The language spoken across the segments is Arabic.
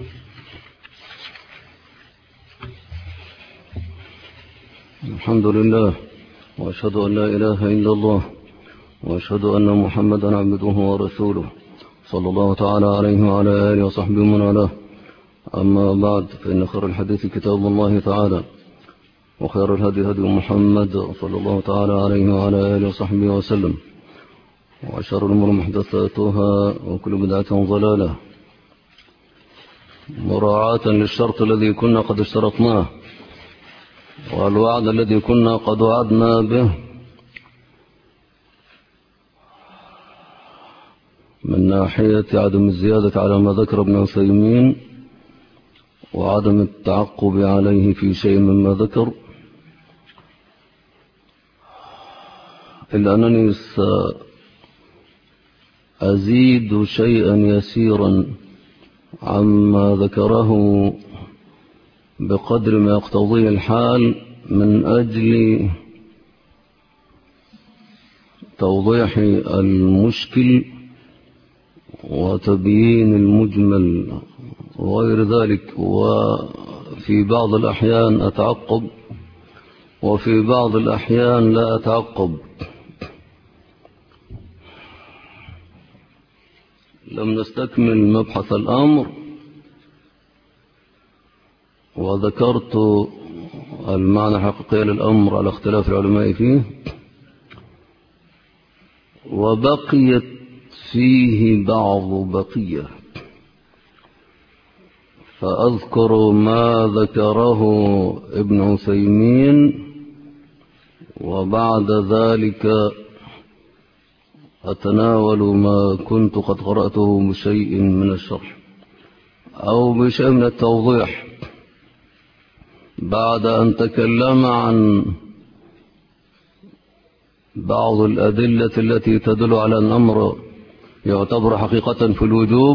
الحمد لله، وأشهد أن لا إله إلا الله، وأشهد أن محمدا عبده ورسوله صلى الله تعالى عليه وعلى آله وصحبه ومن والاه. أما بعد، فإن خير الحديث كتاب الله تعالى، وخير الهدي هدي محمد صلى الله تعالى عليه وعلى آله وصحبه وسلم، وشر الأمور محدثاتها، وكل بدعة ضلالة، مراعاة للشرط الذي كنا قد اشترطناه والوعد الذي كنا قد وعدنا به من ناحية عدم الزيادة على ما ذكر ابن عثيمين وعدم التعقب عليه في شيء مما ذكر، إلا أنني سأزيد شيئا يسيرا عما ذكره بقدر ما يقتضيه الحال من أجل توضيح المشكل وتبيين المجمل وغير ذلك. وفي بعض الأحيان أتعقب، وفي بعض الأحيان لا أتعقب. لم نستكمل مبحث الأمر، وذكرت المعنى الحقيقي للأمر على اختلاف العلماء فيه، وبقيت فيه بعض بقية، فأذكر ما ذكره ابن عثيمين، وبعد ذلك أتناول ما كنت قد قرأته بشيء من الشرح أو بشيء من التوضيح، بعد أن تكلم عن بعض الأدلة التي تدل على أن الأمر يعتبر حقيقة في الوجوب.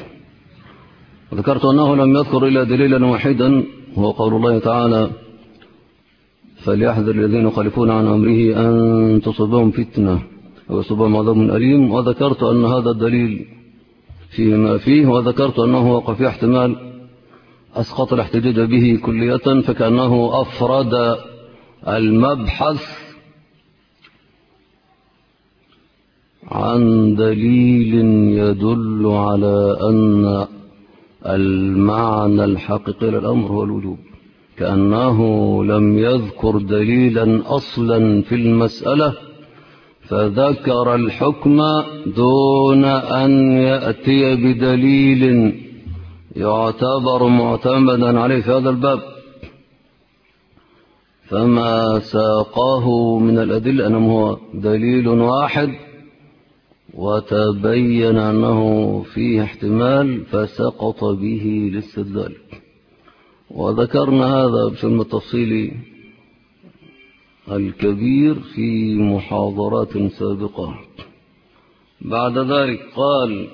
ذكرت أنه لم يذكر إلا دليلا واحدا، هو قول الله تعالى: فليحذر الذين يخالفون عن أمره أن تصبهم فتنة أو يصبهم عذاب أليم. وذكرت أن هذا الدليل فيه ما فيه، وذكرت أنه وقع فيه احتمال أسقط الاحتجاج به كلية، فكأنه أفرد المبحث عن دليل يدل على أن المعنى الحقيقي للأمر هو الوجوب، كأنه لم يذكر دليلا أصلا في المسألة، فذكر الحكم دون أن يأتي بدليل يعتبر معتمدا عليه في هذا الباب. فما ساقه من الأدلة أنه هو دليل واحد، وتبين أنه فيه احتمال فسقط به الاستدلال. وذكرنا هذا بشكل التفصيل الكبير في محاضرات سابقة. بعد ذلك قال: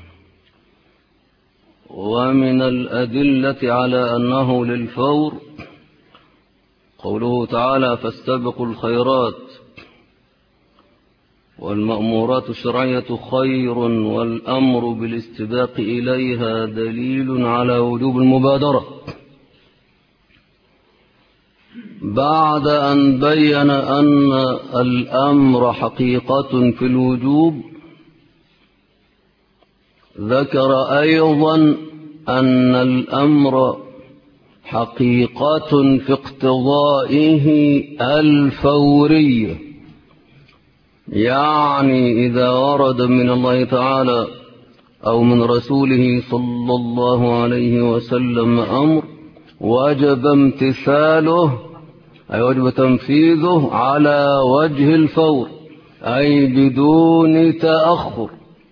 ومن الأدلة على أنه للفور قوله تعالى: فاستبقوا الخيرات، والمأمورات الشرعية خير، والأمر بالاستباق إليها دليل على وجوب المبادرة. بعد أن بين أن الأمر حقيقة في الوجوب، ذكر أيضا أن الأمر حقيقة في اقتضائه الفورية، يعني إذا ورد من الله تعالى أو من رسوله صلى الله عليه وسلم أمر وجب امتثاله، أي وجب تنفيذه على وجه الفور، أي بدون تأخر.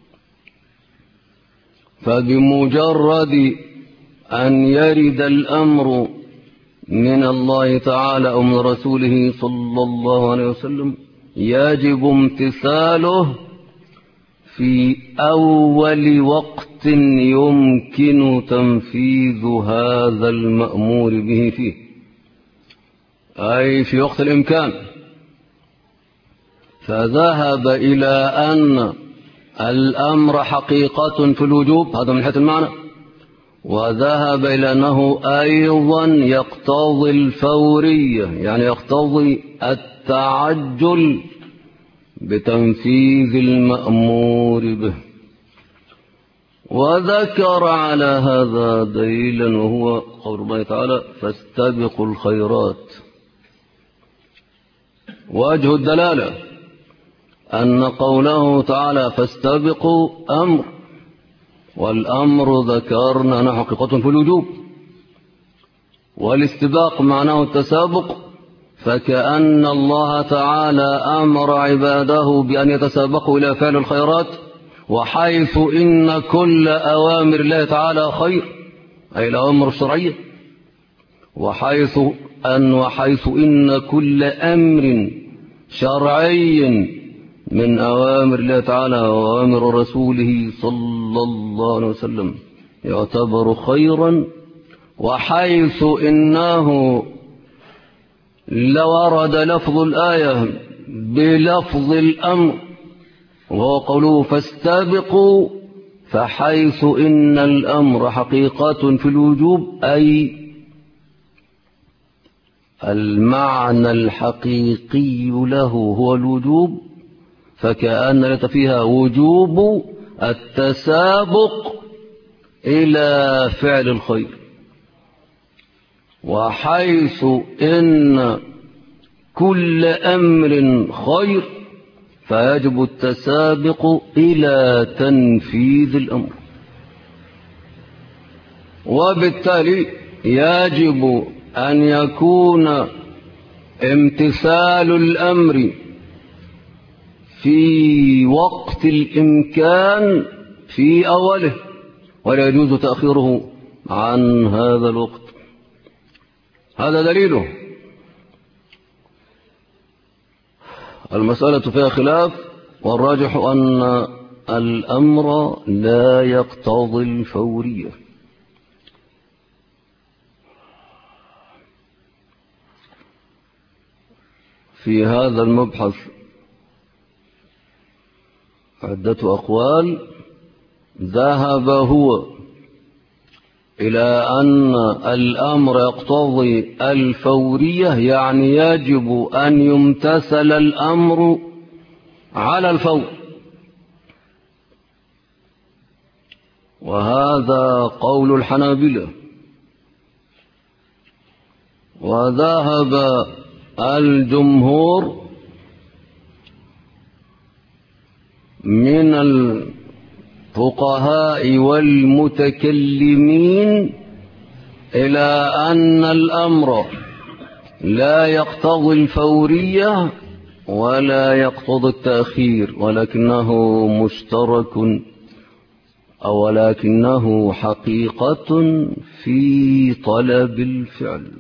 فبمجرد أن يرد الأمر من الله تعالى أو من رسوله صلى الله عليه وسلم يجب امتثاله في أول وقت يمكن تنفيذ هذا المأمور به فيه، أي في وقت الإمكان. فذهب إلى أن الأمر حقيقة في الوجوب، هذا من حيث المعنى، وذهب إلى أنه أيضا يقتضي الفورية، يعني يقتضي التعجل بتنفيذ المأمور به. وذكر على هذا دليلا وهو قول الله تعالى فاستبقوا الخيرات. وجه الدلالة أن قوله تعالى فاستبقوا أمر، والأمر ذكرنا أنه حقيقة في الوجوب، والاستباق معناه التسابق، فكأن الله تعالى أمر عباده بأن يتسابقوا إلى فعل الخيرات، وحيث إن كل أوامر الله تعالى خير أي الأوامر الشرعية، وحيث إن كل أمر شرعي من أوامر الله تعالى وأوامر رسوله صلى الله عليه وسلم يعتبر خيرا، وحيث إنه لورد لفظ الآية بلفظ الأمر وهو قوله فاستبقوا، فحيث إن الأمر حقيقة في الوجوب أي المعنى الحقيقي له هو الوجوب، فكأن لك فيها وجوب التسابق إلى فعل الخير. وحيث إن كل أمر خير فيجب التسابق إلى تنفيذ الأمر، وبالتالي يجب أن يكون امتثال الأمر في وقت الإمكان في أوله، ولا يجوز تأخيره عن هذا الوقت. هذا دليله. المسألة فيها خلاف، والراجح أن الأمر لا يقتضي الفورية. في هذا المبحث عدة أقوال. ذهب هو إلى أن الأمر يقتضي الفورية، يعني يجب أن يمتثل الأمر على الفور، وهذا قول الحنابلة. وذهب الجمهور من الفقهاء والمتكلمين إلى أن الأمر لا يقتضي الفورية ولا يقتضي التأخير، ولكنه مشترك أو ولكنه حقيقة في طلب الفعل.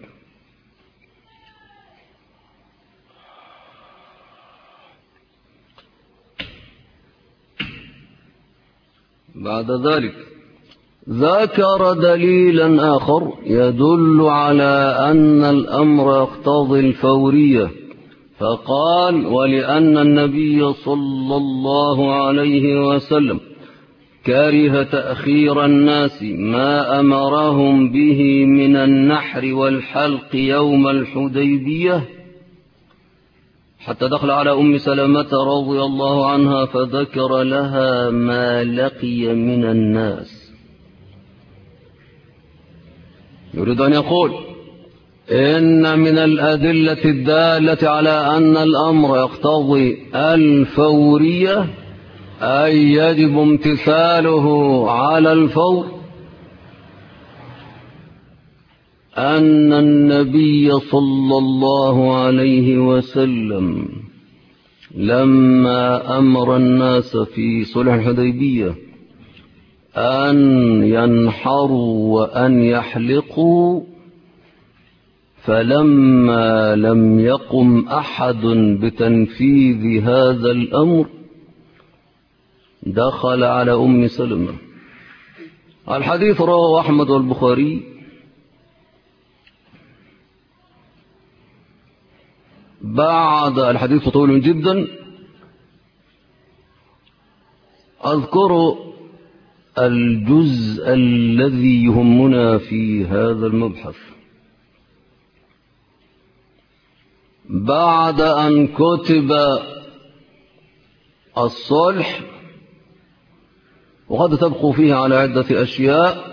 بعد ذلك ذكر دليلا آخر يدل على أن الأمر يقتضي الفورية، فقال ولأن النبي صلى الله عليه وسلم كره تأخير الناس ما أمرهم به من النحر والحلق يوم الحديبية، حتى دخل على أم سلمة رضي الله عنها فذكر لها ما لقي من الناس. يريد أن يقول إن من الأدلة الدالة على أن الأمر يقتضي الفورية أي يجب امتثاله على الفور أن النبي صلى الله عليه وسلم لما أمر الناس في صلح الحديبية أن ينحروا وأن يحلقوا، فلما لم يقم أحد بتنفيذ هذا الأمر دخل على أم سلمة. الحديث رواه أحمد والبخاري. بعد الحديث طويل جدا، أذكر الجزء الذي يهمنا في هذا المبحث. بعد أن كتب الصلح، وقد تبقوا فيه على عدة أشياء،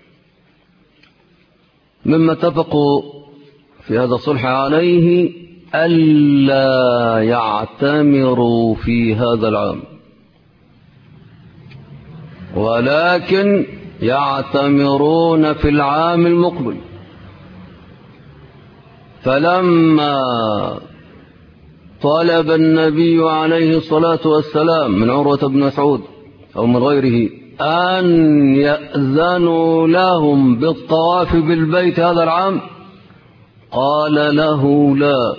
مما اتفقوا في هذا الصلح عليه ألا يعتمروا في هذا العام، ولكن يعتمرون في العام المقبل. فلما طلب النبي عليه الصلاة والسلام من عروة بن مسعود أو من غيره أن يأذنوا لهم بالطواف بالبيت هذا العام، قال له لا،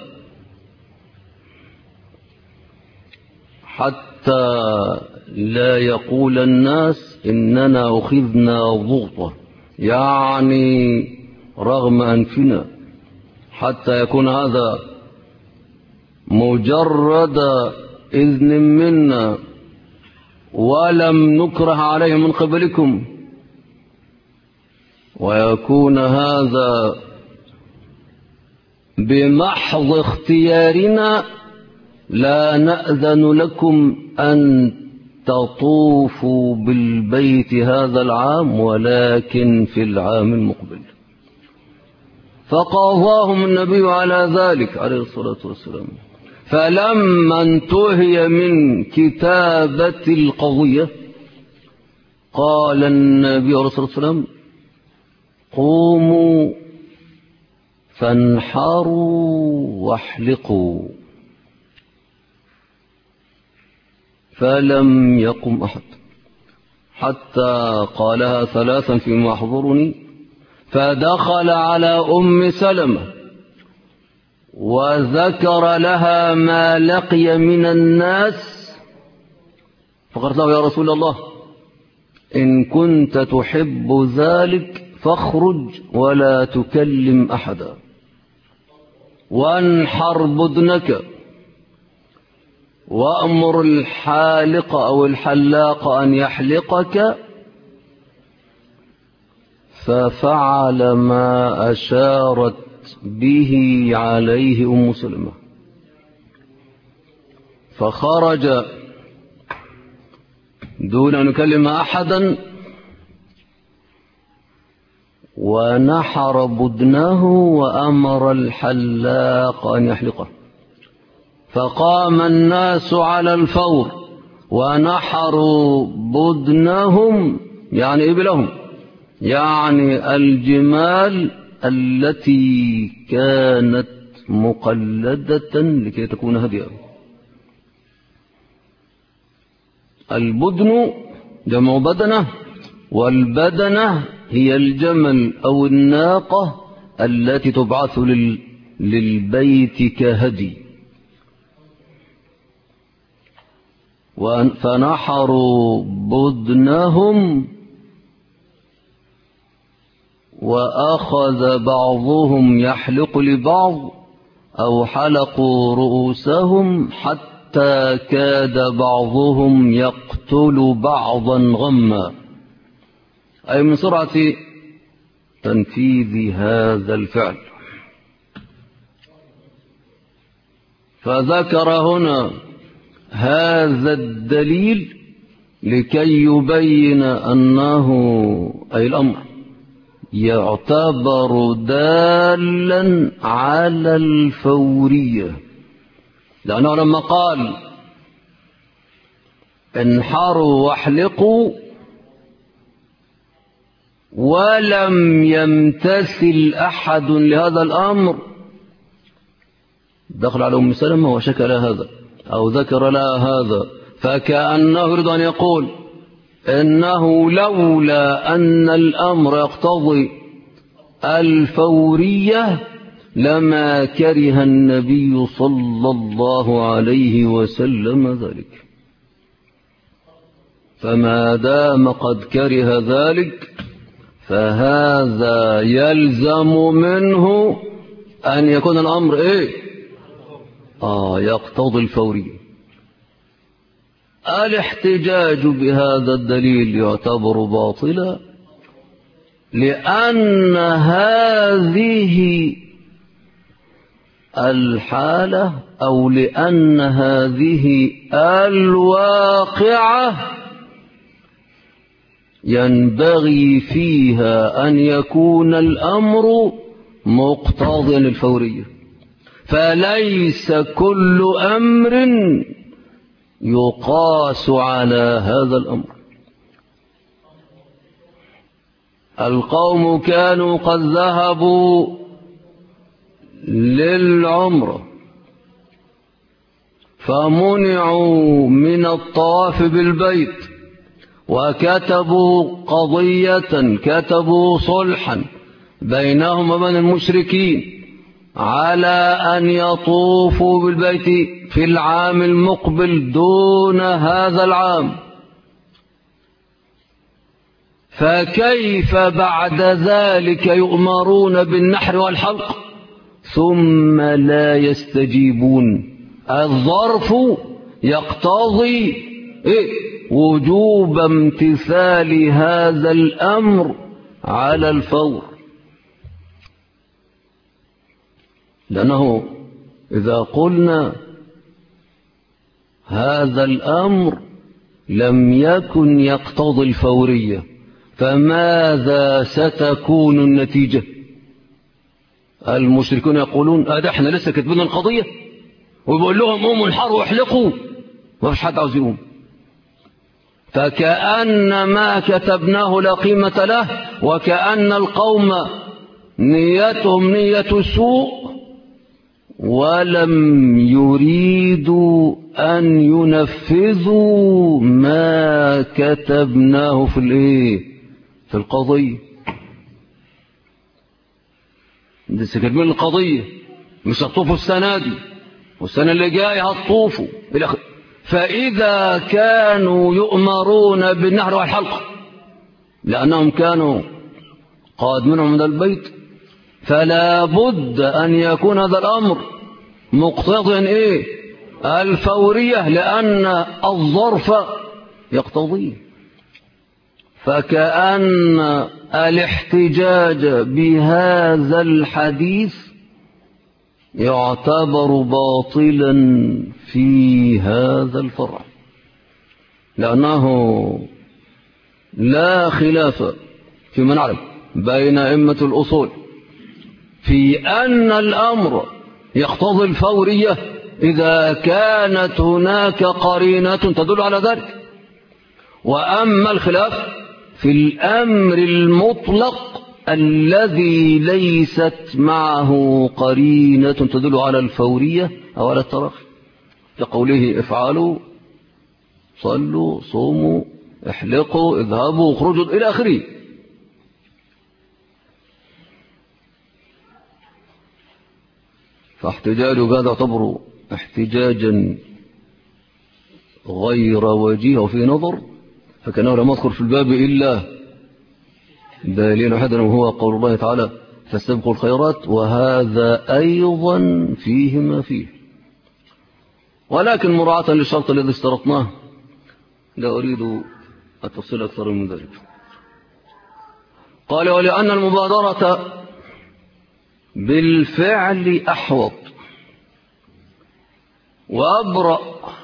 حتى لا يقول الناس إننا أخذنا ضغطة، يعني رغم أنفنا، حتى يكون هذا مجرد إذن منا ولم نكره عليه من قبلكم، ويكون هذا بمحض اختيارنا، لا نأذن لكم أن تطوفوا بالبيت هذا العام ولكن في العام المقبل. فقاضاهم النبي على ذلك عليه الصلاة والسلام. فلما انتهي من كتابة القضية قال النبي عليه الصلاة والسلام قوموا فانحروا واحلقوا، فلم يقم أحد حتى قالها ثلاثا فيما يحضرني. فدخل على أم سلمة وذكر لها ما لقي من الناس، فقالت له يا رسول الله إن كنت تحب ذلك فاخرج ولا تكلم أحدا، وانحر بدنك، وأمر الحالق أو الحلاق أن يحلقك. ففعل ما أشارت به عليه أم سلمة، فخرج دون أن يكلم أحدا ونحر بدنه وأمر الحلاق أن يحلقه. فقام الناس على الفور ونحروا بدنهم، يعني إبلهم، يعني الجمال التي كانت مقلدة لكي تكون هديا. البدن جمع بدنة، والبدنة هي الجمل أو الناقة التي تبعث للبيت كهدي. فنحروا بدنهم وأخذ بعضهم يحلق لبعض أو حلقوا رؤوسهم حتى كاد بعضهم يقتل بعضا غما، أي من سرعة تنفيذ هذا الفعل. فذكر هنا هذا الدليل لكي يبين أنه أي الأمر يعتبر دالا على الفورية، لأنه لما قال انحروا واحلقوا ولم يمتثل أحد لهذا الأمر، دخل على أم سلمة وشكى لها هذا أو ذكر لها هذا، فكأنه يريد أن يقول إنه لولا أن الأمر يقتضي الفورية لما كره النبي صلى الله عليه وسلم ذلك. فما دام قد كره ذلك فهذا يلزم منه أن يكون الأمر يقتضي الفورية. الاحتجاج بهذا الدليل يعتبر باطلا لأن هذه الحالة أو لأن هذه الواقعة ينبغي فيها أن يكون الأمر مقتضيا للفورية، فليس كل أمر يقاس على هذا الأمر. القوم كانوا قد ذهبوا للعمرة فمنعوا من الطواف بالبيت، وكتبوا قضية، كتبوا صلحا بينهم وبين المشركين على أن يطوفوا بالبيت في العام المقبل دون هذا العام. فكيف بعد ذلك يؤمرون بالنحر والحلق ثم لا يستجيبون؟ الظرف يقتضي وجوب امتثال هذا الأمر على الفور، لأنه إذا قلنا هذا الأمر لم يكن يقتضي الفورية فماذا ستكون النتيجة؟ المشركون يقولون ده احنا لسه كاتبين القضية وبيقول لهم قوموا انحروا واحلقوا، ما فيش حد عاوز يقوم، فكأن ما كتبناه لا قيمة له، وكأن القوم نيتهم نية سوء ولم يريدوا أن ينفذوا ما كتبناه في القضية. لسه كاتبين القضية، مش هتطوفوا السنة دي والسنة اللي جاية هتطوفوا إلى آخره. فإذا كانوا يؤمرون بالنحر والحلق لأنهم كانوا قادمين من البيت، فلا بد أن يكون هذا الأمر مقتضيا الفورية، لأن الظرف يقتضيه. فكأن الاحتجاج بهذا الحديث يعتبر باطلا في هذا الفرع، لأنه لا خلاف فيما نعلم بين أئمة الأصول في أن الأمر يقتضي الفورية إذا كانت هناك قرينة تدل على ذلك، وأما الخلاف في الأمر المطلق الذي ليست معه قرينة تدل على الفورية أو على التراخي، كقوله افعلوا صلوا صوموا احلقوا اذهبوا اخرجوا إلى آخره. فاحتجاج هذا يعتبر احتجاجا غير وجيه وفي نظر، فكانه لم يذكر في الباب إلا دليل واحدا وهو قول الله تعالى فاستبقوا الخيرات، وهذا أيضا فيه ما فيه، ولكن مراعاة للشرط الذي اشترطناه لا أريد التفصيل أكثر من ذلك. قال ولأن المبادرة بالفعل أحوط وأبرأ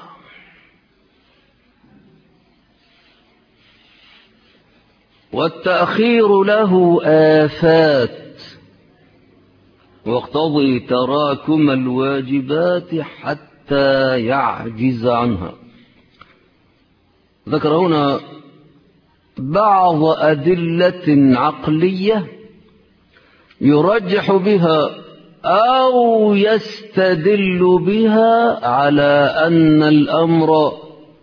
والتأخير له آفات واقتضي تراكم الواجبات حتى يعجز عنها. ذكر هنا بعض أدلة عقلية يرجح بها أو يستدل بها على أن الأمر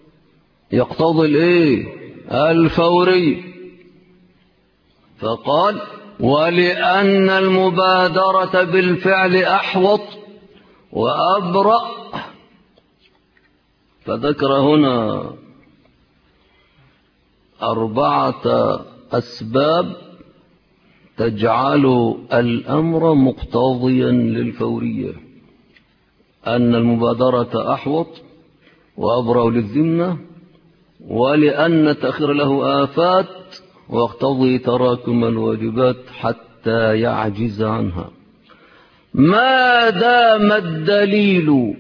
يقتضي الفوري، فقال ولأن المبادرة بالفعل أحوط وأبرأ، فذكر هنا 4 أسباب تجعل الأمر مقتضيا للفورية: أن المبادرة أحوط وأبرأ للذمة، ولأن التأخير له آفات واقتضي تراكم الواجبات حتى يعجز عنها. ما دام الدليل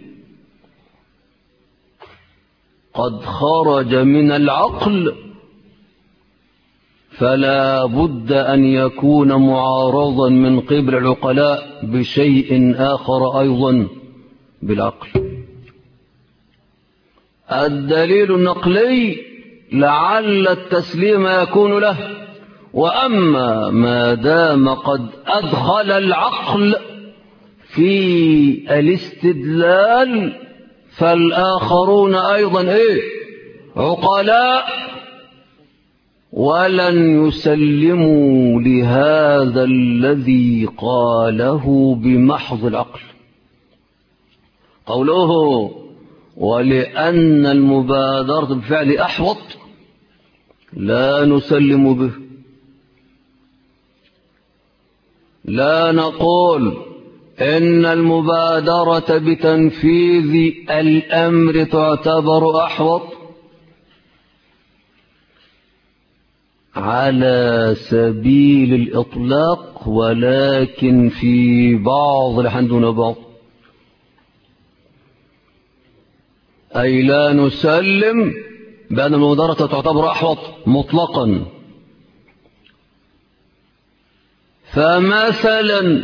قد خرج من العقل فلا بد أن يكون معارضا من قبل العقلاء بشيء آخر أيضا بالعقل. الدليل النقلي لعل التسليم يكون له، وأما ما دام قد أدخل العقل في الاستدلال فالآخرون أيضا عقلاء ولن يسلموا لهذا الذي قاله بمحض العقل. قوله ولأن المبادرة بالفعل أحوط لا نسلم به، لا نقول إن المبادرة بتنفيذ الأمر تعتبر أحوط على سبيل الإطلاق، ولكن في بعض الأحيان دون بعض، أي لا نسلم بأن المبادرة تعتبر أحوط مطلقا. فمثلا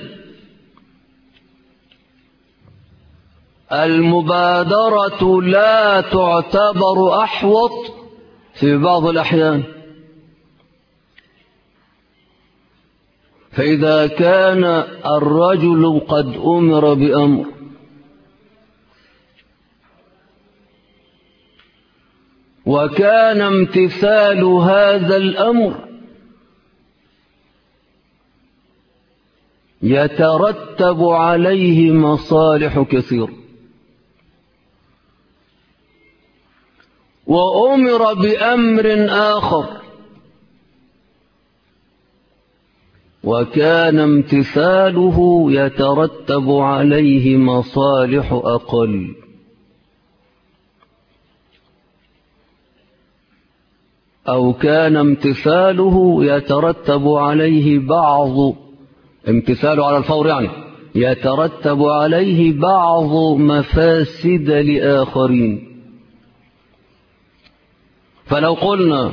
المبادرة لا تعتبر أحوط في بعض الأحيان، فإذا كان الرجل قد أمر بأمر وكان امتثال هذا الأمر يترتب عليه مصالح كثيرة، وأمر بأمر آخر وكان امتثاله يترتب عليه مصالح أقل، أو كان امتثاله يترتب عليه امتثاله على الفور يعني يترتب عليه بعض مفاسد لآخرين. فلو قلنا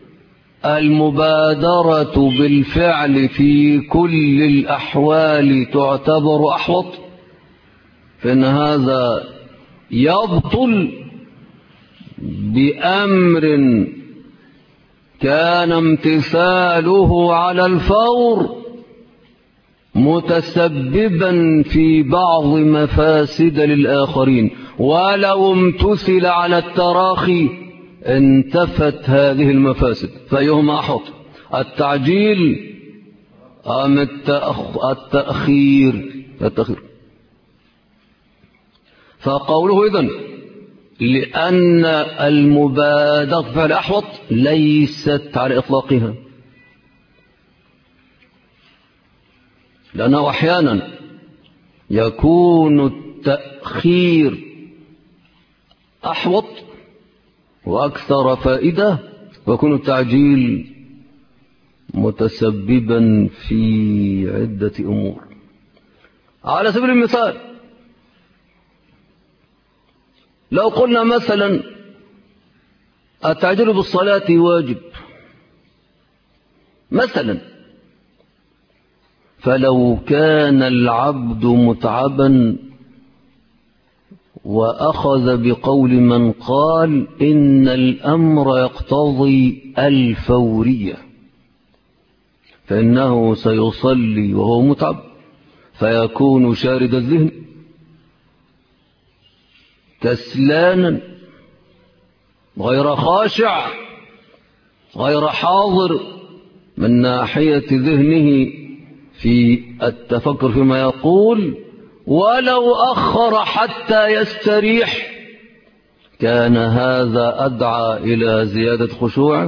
المبادرة بالفعل في كل الأحوال تعتبر أحوط فإن هذا يبطل بأمر كان امتثاله على الفور متسببا في بعض مفاسد للآخرين، ولو امتثل على التراخي انتفت هذه المفاسد. فأيهما أحوط، التعجيل أم التأخير؟ فقوله إذن لأن المبادرة فعل أحوط ليست على إطلاقها، لأنه أحيانا يكون التأخير أحوط وأكثر فائدة، ويكون التعجيل متسببا في عدة أمور. على سبيل المثال لو قلنا مثلا التعجيل بالصلاة واجب مثلا، فلو كان العبد متعبا وأخذ بقول من قال إن الأمر يقتضي الفورية فإنه سيصلي وهو متعب فيكون شارد الذهن كسلانا غير خاشع غير حاضر من ناحية ذهنه في التفكر فيما يقول، ولو أخر حتى يستريح كان هذا أدعى إلى زيادة خشوعه،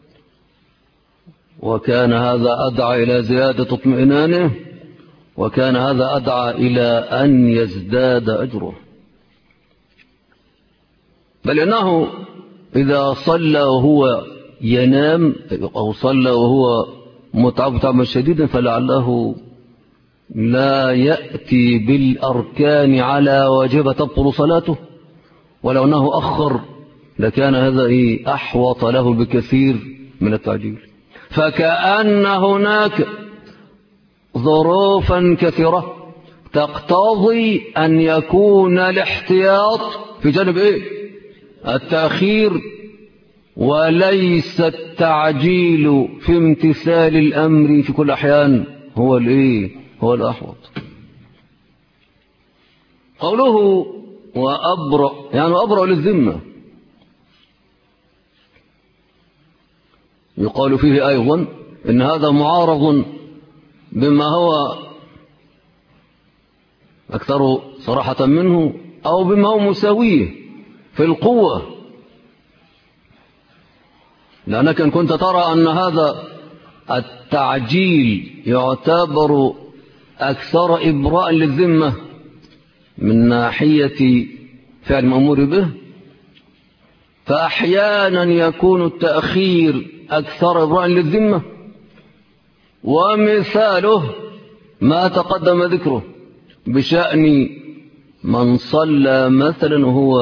وكان هذا أدعى إلى زيادة اطمئنانه، وكان هذا أدعى إلى أن يزداد أجره. بل إنه إذا صلى وهو ينام أو صلى وهو متعب تعبا شديدا فلعله لا يأتي بالأركان على واجب تبطل صلاته، ولو أنه أخر لكان هذا أحوط له بكثير من التعجيل. فكأن هناك ظروفا كثيرة تقتضي أن يكون الاحتياط في جانب التأخير، وليس التعجيل في امتثال الأمر في كل أحيان هو الأحوط. قوله وأبرأ يعني أبرأ للذمة، يقال فيه أيضا إن هذا معارض بما هو أكثر صراحة منه أو بما هو مساويه في القوة، لأنك إن كنت ترى أن هذا التعجيل يعتبر أكثر إبراء للذمة من ناحية فعل المأمور به، فأحيانا يكون التأخير أكثر إبراء للذمة، ومثاله ما تقدم ذكره بشأن من صلى مثلا وهو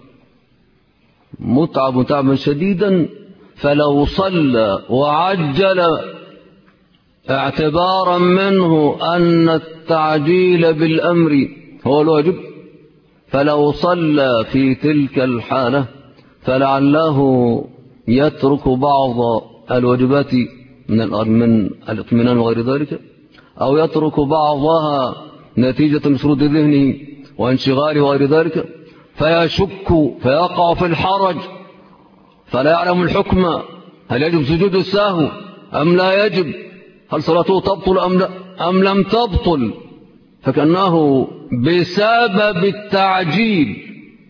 متعب تعبا شديدا، فلو صلى وعجل اعتبارا منه أن التعجيل بالأمر هو الواجب، فلو صلى في تلك الحالة فلعله يترك بعض الواجبات من الاطمئنان وغير ذلك، أو يترك بعضها نتيجة من شرود ذهنه وانشغاله وغير ذلك، فيشك فيقع في الحرج فلا يعلم الحكم، هل يجب سجود السهو أم لا يجب، هل صلاته تبطل أم لم تبطل، فكأنه بسبب التعجيل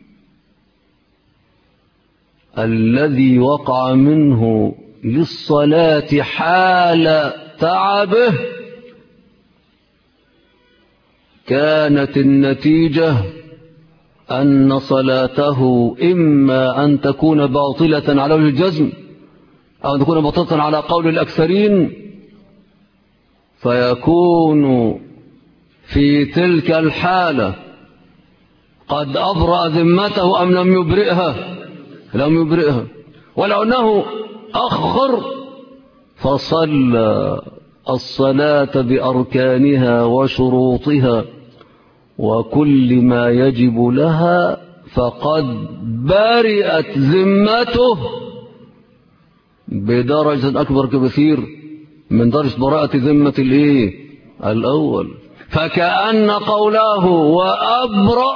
الذي وقع منه للصلاة حال تعبه كانت النتيجة أن صلاته إما أن تكون باطلة على وجه الجزم أو أن تكون باطلة على قول الأكثرين، فيكون في تلك الحالة قد أبرأ ذمته أم لم يبرئها، ولو أنه أخر فصلى الصلاة بأركانها وشروطها وكل ما يجب لها فقد برئت ذمته بدرجة أكبر كبير من درجة براءة ذمة الأول. فكأن قوله وأبرأ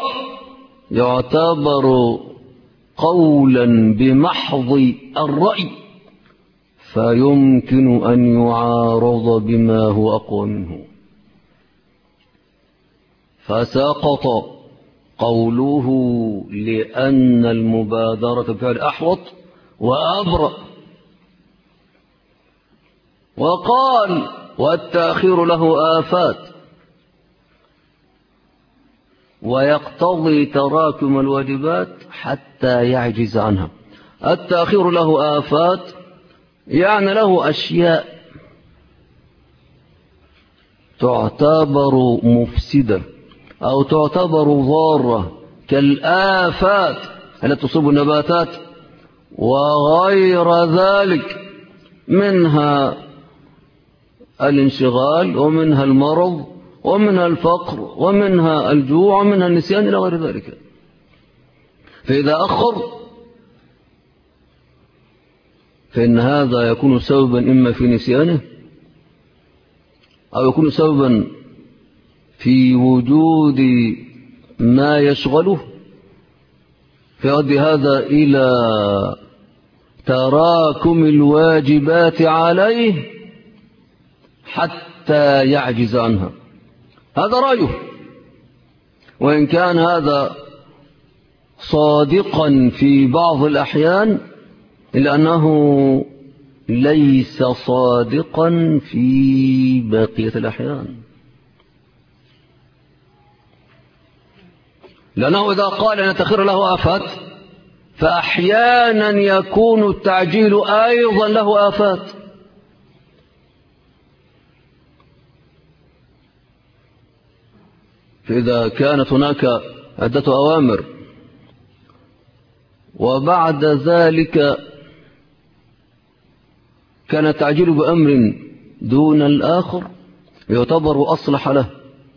يعتبر قولا بمحض الرأي، فيمكن أن يعارض بما هو أقوى منه، فسقط قوله لأن المبادرة بفعل أحوط وأبرأ. وقال والتأخير له آفات ويقتضي تراكم الواجبات حتى يعجز عنها. التأخير له آفات يعني له أشياء تعتبر مفسدة أو تعتبر ضارة كالآفات التي تصيب النباتات وغير ذلك، منها الانشغال ومنها المرض ومنها الفقر ومنها الجوع ومنها النسيان إلى غير ذلك. فإذا أخر فإن هذا يكون سببا إما في نسيانه أو يكون سببا في وجود ما يشغله، فيؤدي هذا إلى تراكم الواجبات عليه حتى يعجز عنها. هذا رأيه، وإن كان هذا صادقا في بعض الأحيان إلا أنه ليس صادقا في بقية الأحيان، لأنه إذا قال أن التأخير له آفات فأحيانا يكون التعجيل أيضا له آفات. فإذا كانت هناك عدة أوامر وبعد ذلك كان التعجيل بأمر دون الآخر يعتبر أصلح له،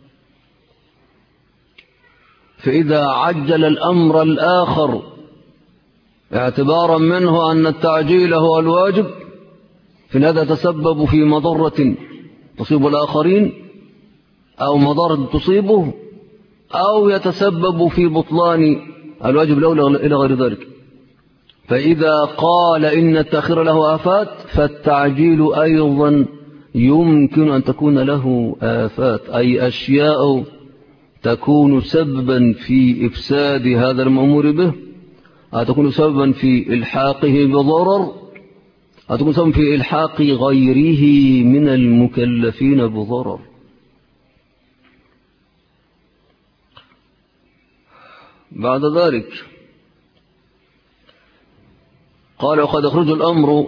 فإذا عجل الأمر الآخر اعتبارا منه أن التعجيل هو الواجب، فهذا يتسبب في مضرة تصيب الآخرين أو مضرة تصيبه، أو يتسبب في بطلان الواجب الأولى إلى غير ذلك. فإذا قال إن التأخير له آفات، فالتعجيل أيضا يمكن أن تكون له آفات، أي أشياء تكون سببا في إفساد هذا المأمور به، تكون سببا في إلحاقه بضرر، تكون سببا في إلحاق غيره من المكلفين بضرر. بعد ذلك قال: وقد يخرج الأمر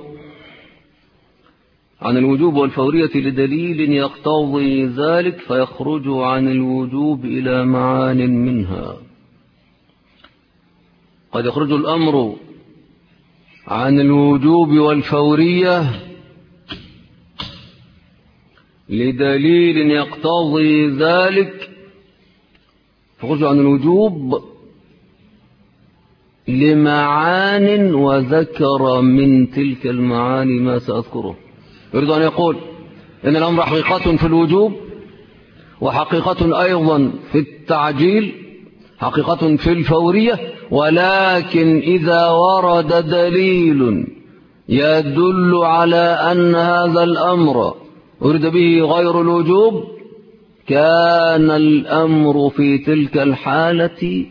عن الوجوب والفورية لدليل يقتضي ذلك، فيخرج عن الوجوب إلى معان منها. قد يخرج الأمر عن الوجوب والفورية لدليل يقتضي ذلك، فيخرج عن الوجوب لمعان، وذكر من تلك المعاني ما سأذكره. يريد أن يقول إن الأمر حقيقة في الوجوب، وحقيقة أيضا في التعجيل، حقيقة في الفورية، ولكن إذا ورد دليل يدل على أن هذا الأمر أريد به غير الوجوب، كان الأمر في تلك الحالة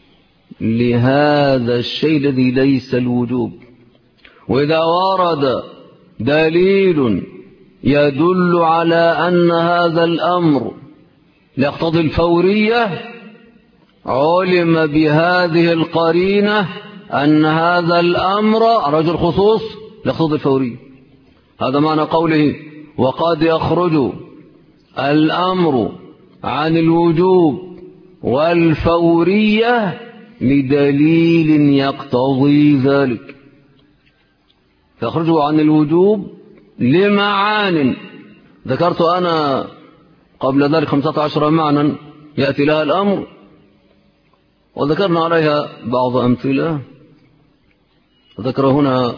لهذا الشيء الذي ليس الوجوب. وإذا ورد دليل يدل على أن هذا الأمر يقتضي الفورية، علم بهذه القرينة أن هذا الأمر رجل خصوص يقتضي الفورية. هذا معنى قوله: وقد يخرج الأمر عن الوجوب والفورية لدليل يقتضي ذلك. فيخرج عن الوجوب لمعان ذكرت أنا قبل ذلك 15 معنى يأتي لها الأمر، وذكرنا عليها بعض أمثلة. ذكر هنا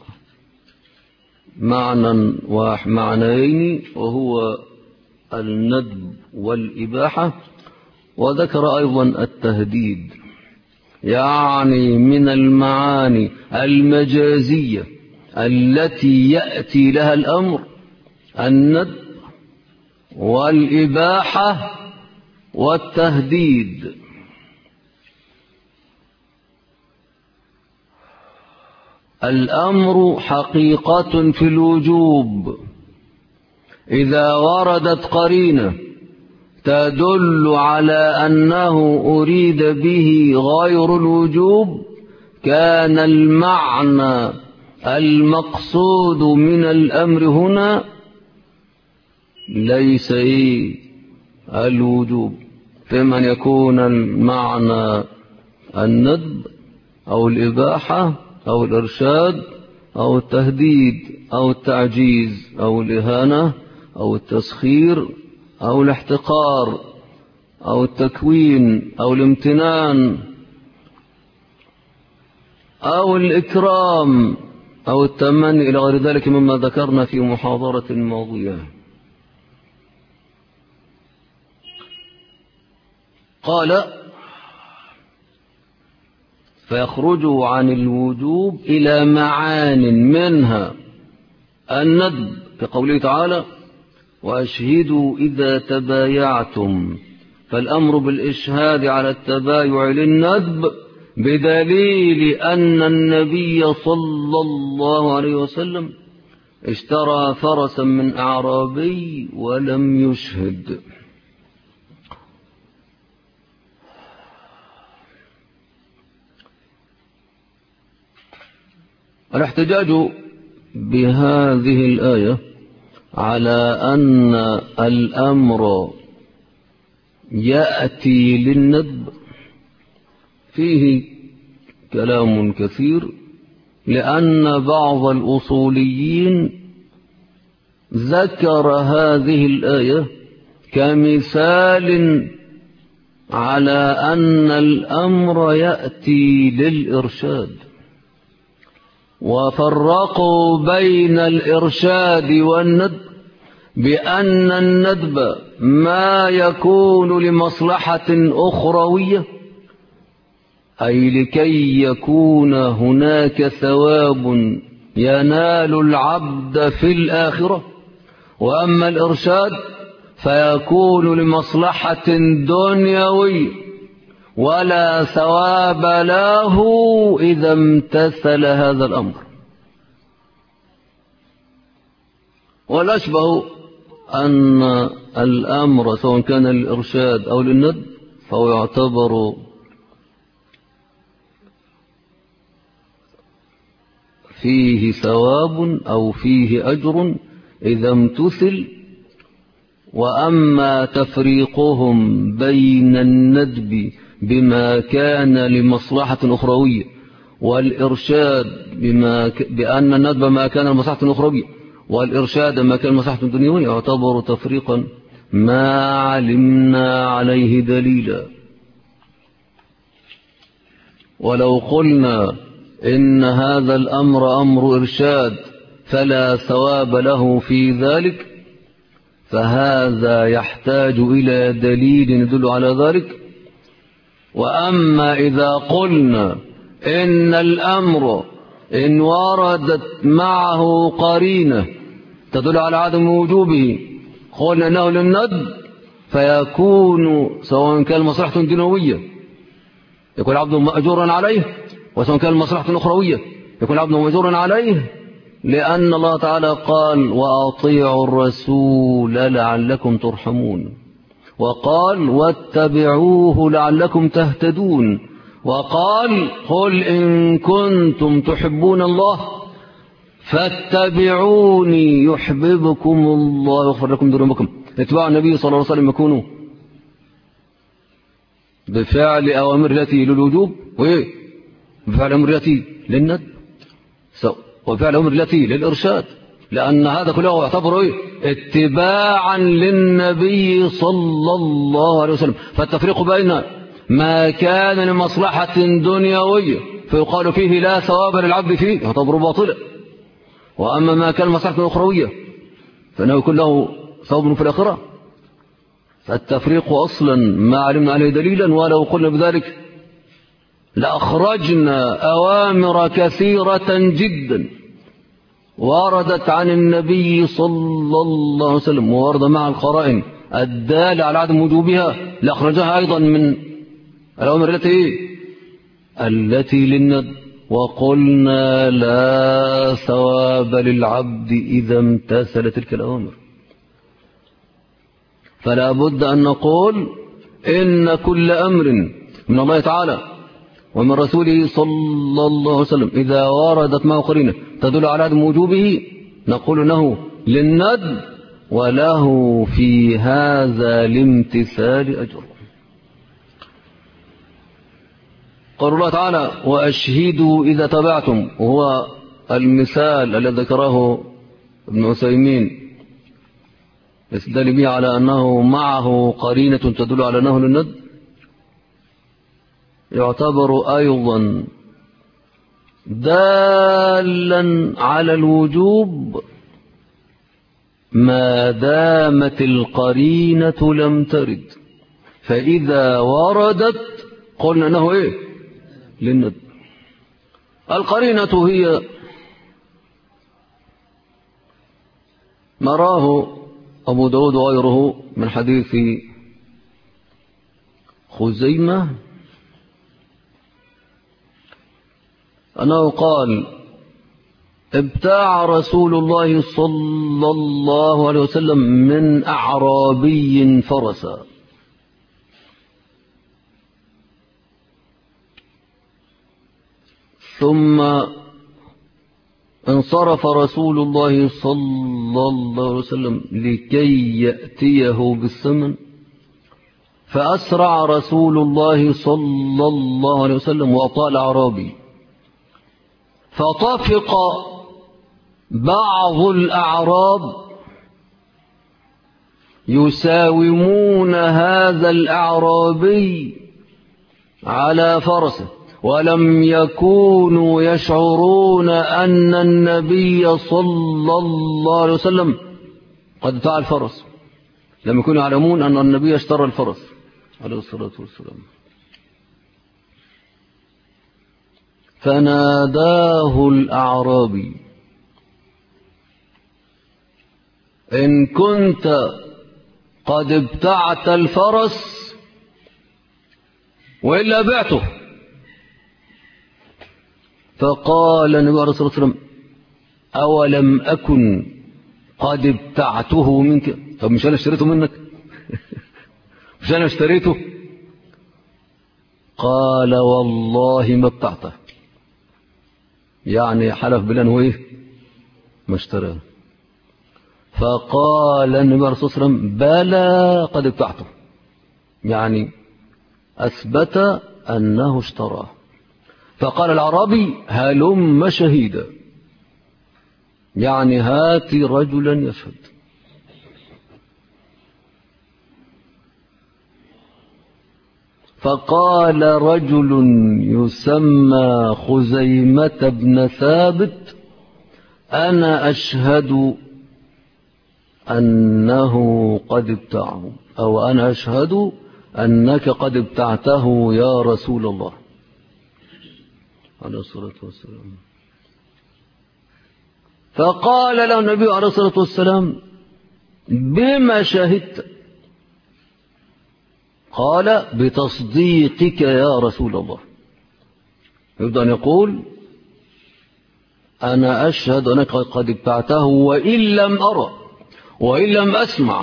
معنى ومعنيين، وهو الندب والإباحة، وذكر أيضا التهديد، يعني من المعاني المجازية التي يأتي لها الأمر الندب والإباحة والتهديد. الأمر حقيقة في الوجوب إذا وردت قرينة تدل على أنه أريد به غير الوجوب، كان المعنى المقصود من الأمر هنا ليس الوجوب، فإما أن يكون المعنى الندب أو الإباحة أو الإرشاد أو التهديد أو التعجيز أو الإهانة أو التسخير أو الاحتقار أو التكوين أو الامتنان أو الإكرام أو التمني إلى غير ذلك مما ذكرنا في محاضرة ماضية. قال: فيخرج عن الوجوب إلى معان منها الندب كقوله تعالى: وأشهدوا إذا تبايعتم، فالأمر بالإشهاد على التبايع للندب بدليل أن النبي صلى الله عليه وسلم اشترى فرسا من أعرابي ولم يشهد. الاحتجاج بهذه الآية على أن الأمر يأتي للندب فيه كلام كثير، لأن بعض الأصوليين ذكر هذه الآية كمثال على أن الأمر يأتي للإرشاد، وفرقوا بين الإرشاد والندب بأن الندب ما يكون لمصلحة أخروية، أي لكي يكون هناك ثواب ينال العبد في الآخرة، وأما الإرشاد فيكون لمصلحة دنيوية ولا ثواب له إذا امتثل هذا الأمر. والأشبه أن الأمر سواء كان للإرشاد أو للندب فهو يعتبر فيه ثواب أو فيه أجر إذا امتثل. وأما تفريقهم بين الندب بما كان لمصلحة أخروية والإرشاد بأن الندب ما كان لمصلحة أخروية والإرشاد ما كان لمصلحة دنيوية يعتبر تفريقا ما علمنا عليه دليلا. ولو قلنا إن هذا الأمر أمر إرشاد فلا ثواب له في ذلك، فهذا يحتاج إلى دليل يدل على ذلك. وأما إذا قلنا إن الأمر إن وردت معه قرينة تدل على عدم وجوبه قلنا أنه للندب، فيكون سواء كان مصلحة دنيوية يكون العبد مأجورا عليه، وسواء كان مصلحة أخروية يكون العبد مأجورا عليه، لأن الله تعالى قال وأطيعوا الرسول لعلكم ترحمون، وقال واتبعوه لعلكم تهتدون، وقال قل إن كنتم تحبون الله فاتبعوني يحببكم الله ويغفر لكم ذنوبكم. اتباع النبي صلى الله عليه وسلم يكون بفعل أوامر التي للوجوب وبفعل أمر التي للندب وبفعل أمر التي للإرشاد، لأن هذا كله يعتبر اتباعا للنبي صلى الله عليه وسلم. فالتفريق بين ما كان لمصلحة دنيوية فيقال فيه لا ثواب للعبد فيه يعتبر باطلا، وأما ما كان لمصلحة أخروية فإنه يكون له ثواب في الآخرة. فالتفريق أصلا ما علمنا عليه دليلا، ولو قلنا بذلك لأخرجنا أوامر كثيرة جدا وردت عن النبي صلى الله عليه وسلم وورد مع القرائن الدالة على عدم وجوبها، لأخرجها أيضا من الأوامر التي للندب، وقلنا لا ثواب للعبد إذا امتثل تلك الأوامر. فلا بد أن نقول إن كل أمر من الله تعالى ومن رسوله صلى الله عليه وسلم إذا وردت معه قرينة تدل على عدم وجوبه نقول له للندب وله في هذا الامتثال أجر. قال الله تعالى وأشهدوا إذا تبعتم، وهو المثال الذي ذكره ابن عثيمين يستدل به على أنه معه قرينة تدل على أنه للندب، يعتبر أيضا دالا على الوجوب ما دامت القرينة لم ترد، فإذا وردت قلنا أنه للندب. القرينة هي ما راه أبو داود وغيره من حديث خزيمة أنه قال ابتاع رسول الله صلى الله عليه وسلم من أعرابي فرسا، ثم انصرف رسول الله صلى الله عليه وسلم لكي يأتيه بالثمن، فأسرع رسول الله صلى الله عليه وسلم وطال أعرابي، فطفق بعض الأعراب يساومون هذا الأعرابي على فرسه، ولم يكونوا يشعرون أن النبي صلى الله عليه وسلم قد ابتاع الفرس، لم يكونوا يعلمون أن النبي اشترى الفرس عليه الصلاة والسلام. فناداه الأعرابي: إن كنت قد ابتعت الفرس وإلا بعته. فقال النبي عليه الصلاة والسلام: أولم أكن قد ابتعته منك؟ طب مش أنا اشتريته منك؟ مش أنا اشتريته؟ قال: والله ما ابتعته، يعني حلف بالله أنه إيه؟ ما اشتراه. فقال النبي عليه الصلاة والسلام: بلى قد ابتعته، يعني أثبت أنه اشتراه. فقال الأعرابي: هلم شهيدا، يعني هات رجلا يشهد. فقال رجل يسمى خزيمة بن ثابت: أنا أشهد أنه قد ابتاعه، أو أنا أشهد أنك قد ابتعته يا رسول الله عليه الصلاة والسلام. فقال له النبي عليه الصلاة والسلام: بما شهدت؟ قال: بتصديقك يا رسول الله. يبدأ أن يقول: أنا أشهد أنك قد ابتعته وإن لم أرى وإن لم أسمع،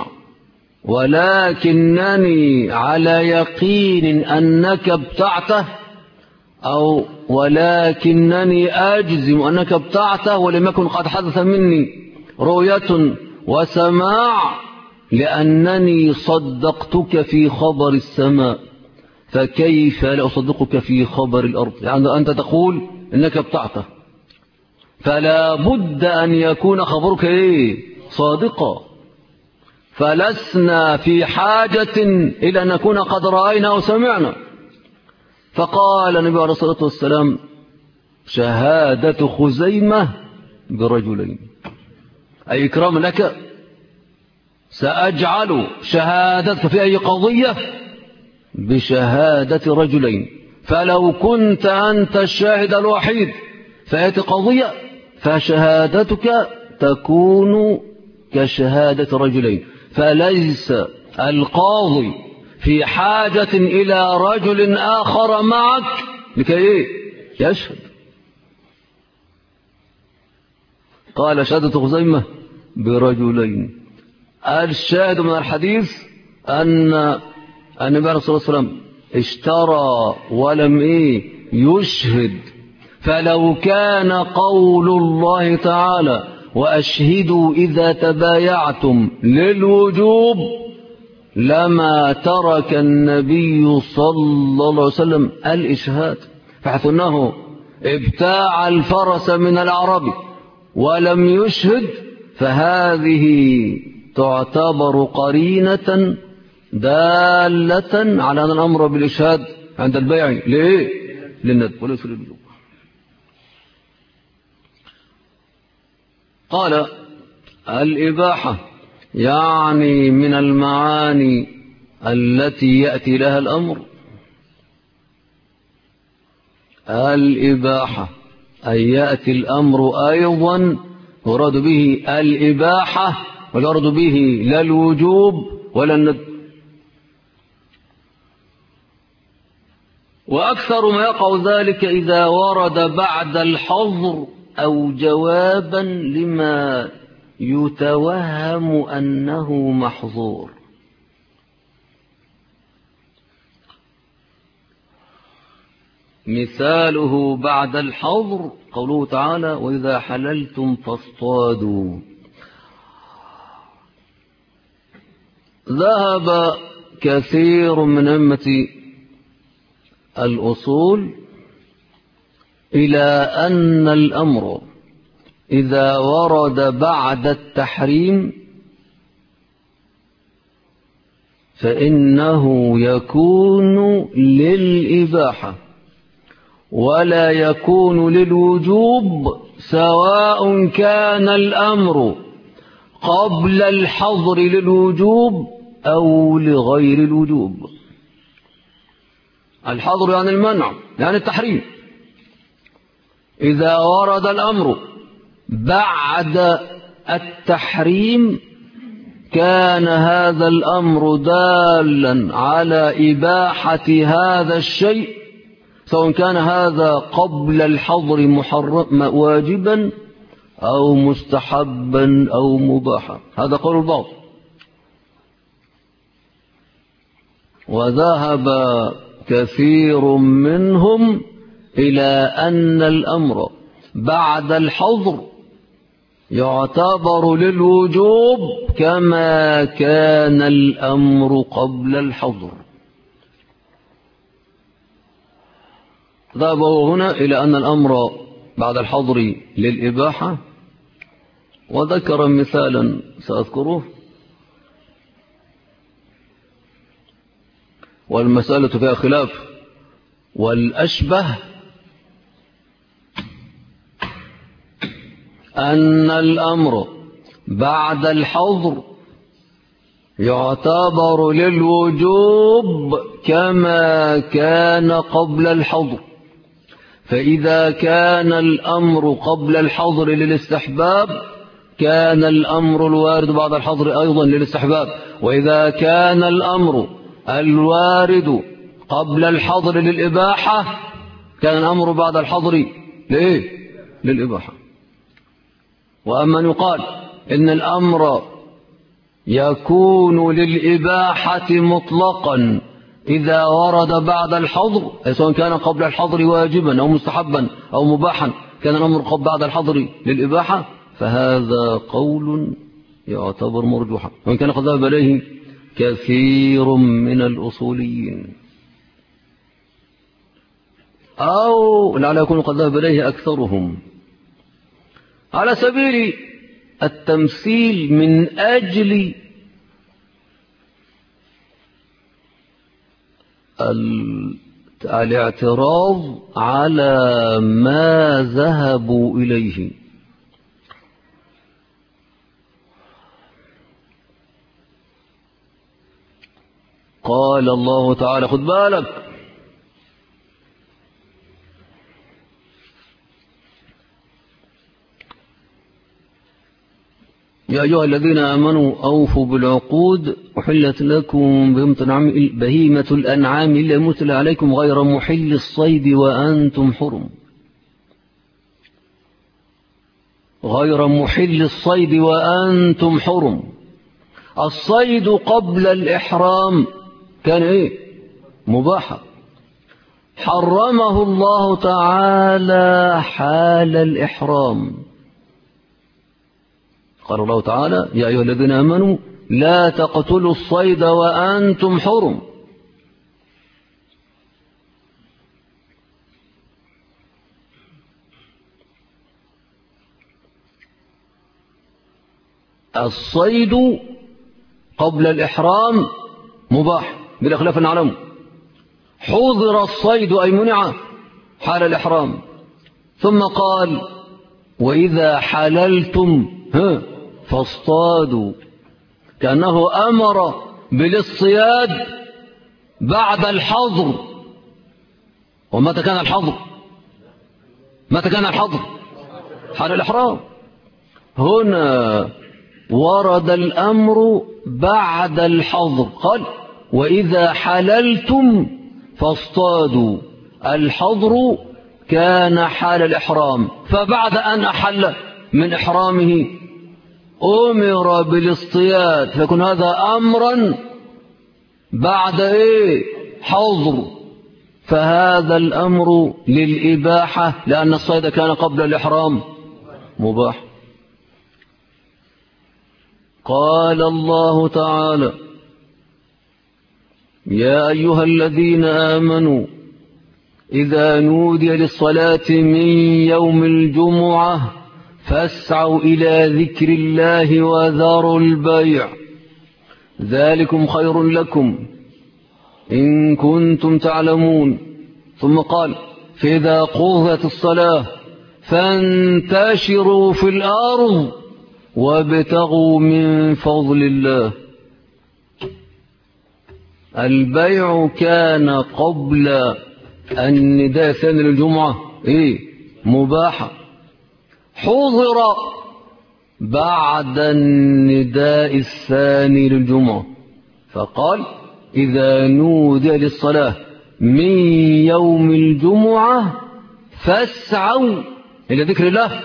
ولكنني على يقين أنك ابتعته، أو ولكنني أجزم أنك ابتعته ولم يكن قد حدث مني رؤية وسماع، لأنني صدقتك في خبر السماء، فكيف لا أصدقك في خبر الأرض؟ يعني أنت تقول إنك ابتعته، فلا بد أن يكون خبرك إيه؟ صادقا، فلسنا في حاجة إلى أن نكون قد رأينا أو سمعنا. فقال النبي عليه الصلاة والسلام: شهادة خزيمة برجلين، أي إكرام لك سأجعل شهادتك في أي قضية بشهادة رجلين، فلو كنت أنت الشاهد الوحيد في أي قضية فشهادتك تكون كشهادة رجلين، فليس القاضي في حاجة إلى رجل آخر معك لكي يشهد. قال: شهادة خزيمة برجلين. الشاهد من الحديث أن النبي عليه الصلاة والسلام اشترى ولم يشهد، فلو كان قول الله تعالى: وأشهدوا إذا تبايعتم للوجوب، لما ترك النبي صلى الله عليه وسلم الإشهاد، فحيث أنه ابتاع الفرس من العرب ولم يشهد، فهذه تعتبر قرينة دالة على أن الأمر بالإشهاد عند البيع لإيه؟ للندب وليس للوجوب. قال: الإباحة يعني من المعاني التي يأتي لها الأمر، الإباحة أي يأتي الأمر أيضا يراد به الإباحة ويراد به لا الوجوب ولا الندب. وأكثر ما يقع ذلك إذا ورد بعد الحظر أو جوابا لما يتوهم أنه محظور. مثاله بعد الحظر قوله تعالى وإذا حللتم فاصطادوا. ذهب كثير من أئمة الأصول إلى أن الأمر إذا ورد بعد التحريم فإنه يكون للإباحة ولا يكون للوجوب، سواء كان الأمر قبل الحظر للوجوب أو لغير الوجوب. الحظر يعني المنع، يعني التحريم. إذا ورد الأمر بعد التحريم كان هذا الأمر دالا على إباحة هذا الشيء، سواء كان هذا قبل الحظر محرم واجبا أو مستحبا أو مباحا. هذا قول البعض. وذهب كثير منهم إلى أن الأمر بعد الحظر يعتبر للوجوب كما كان الأمر قبل الحظر. ذهبوا هنا إلى أن الأمر بعد الحظر للإباحة، وذكر مثالا سأذكره، والمسألة فيها خلاف، والأشبه أن الأمر بعد الحظر يعتبر للوجوب كما كان قبل الحظر. فإذا كان الأمر قبل الحظر للاستحباب كان الأمر الوارد بعد الحظر أيضا للاستحباب، وإذا كان الأمر الوارد قبل الحظر للإباحة كان الأمر بعد الحظر للإباحة. وأما يقال إن الأمر يكون للإباحة مطلقا إذا ورد بعد الحظر، سواء كان قبل الحظر واجبا أو مستحبا أو مباحا كان الأمر قبل بعد الحظر للإباحة، فهذا قول يعتبر مرجوحا، وإن كان قد ذهب إليه كثير من الأصوليين، أو لعل يكون قد ذهب إليه أكثرهم. على سبيل التمثيل من أجل الاعتراض على ما ذهبوا إليه، قال الله تعالى، خد بالك، يا أيها الذين آمنوا أوفوا بالعقود أحلت لكم بهيمة الأنعام إلا ما يتلى عليكم غير محل الصيد وأنتم حرم. غير محل الصيد وأنتم حرم. الصيد قبل الإحرام كان مباحا، حرمه الله تعالى حال الإحرام. قال الله تعالى يا أيها الذين آمنوا لا تقتلوا الصيد وأنتم حرم. الصيد قبل الإحرام مباح بلا خلاف نعلمه. حظر الصيد أي منع حال الإحرام. ثم قال وإذا حللتم فاصطادوا، كأنه أمر بالاصطياد بعد الحظر. ومتى كان الحظر؟ متى كان الحظر؟ حال الإحرام. هنا ورد الأمر بعد الحظر، قال وإذا حللتم فاصطادوا. الحظر كان حال الإحرام، فبعد أن أحل من إحرامه أمر بالاصطياد، فيكون هذا أمرا بعد حظر. فهذا الأمر للإباحة لأن الصيد كان قبل الإحرام مباح. قال الله تعالى: يا أيها الذين آمنوا إذا نودي للصلاة من يوم الجمعة فاسعوا إلى ذكر الله وذروا البيع ذلكم خير لكم إن كنتم تعلمون. ثم قال: فإذا قضيت الصلاة فانتشروا في الأرض وابتغوا من فضل الله. البيع كان قبل النداء الثاني للجمعة مباحة، حظر بعد النداء الثاني للجمعة، فقال: إذا نودي للصلاة من يوم الجمعة فاسعوا إلى ذكر الله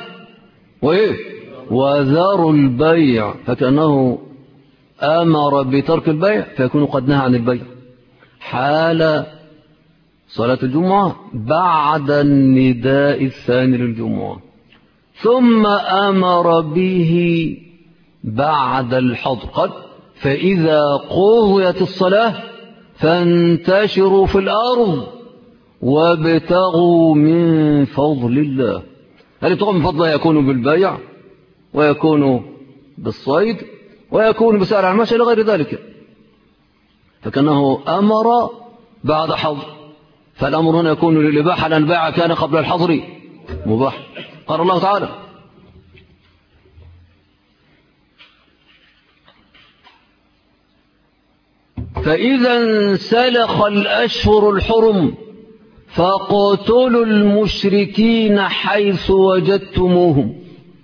وذروا البيع، فكأنه أمر بترك البيع فيكون قد نهى عن البيع حال صلاة الجمعة بعد النداء الثاني للجمعة، ثم أمر به بعد الحظر. قال: فإذا قضيت الصلاة فانتشروا في الأرض وابتغوا من فضل الله. الابتغاء من فضل الله يكون بالبيع ويكون بالصيد ويكون بسائر المشي إلى غير ذلك، فكأنه أمر بعد حظر، فالأمر هنا يكون للإباحة لأن البيع كان قبل الحظر مباح. قال الله تعالى: فإذا انسلخ الأشهر الحرم فاقتلوا المشركين حيث وجدتموهم.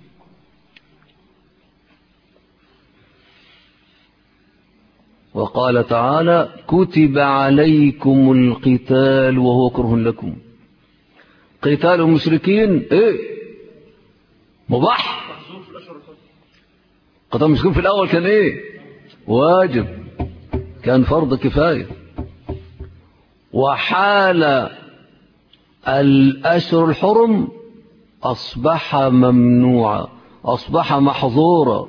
وقال تعالى: كتب عليكم القتال وهو كره لكم. قتال المشركين مباح. قتال المشركين في الأول كان واجب، كان فرض كفاية، وحال الأشهر الحرم أصبح ممنوعا، أصبح محظورا.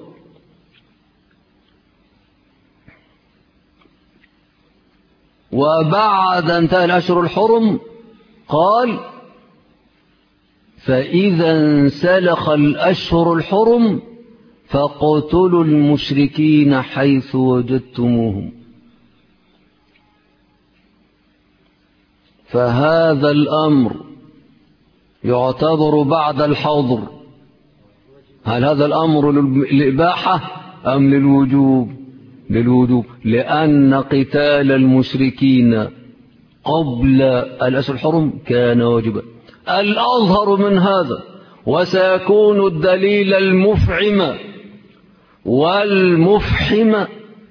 وبعد انتهى الأشهر الحرم قال: فإذا انسلخ الأشهر الحرم فاقتلوا المشركين حيث وجدتموهم. فهذا الأمر يعتبر بعد الحظر. هل هذا الأمر للإباحة أم للوجوب؟ للوجوب، لأن قتال المشركين قبل الأشهر الحرم كان واجبا. الأظهر من هذا وسيكون الدليل المفعم والمفحم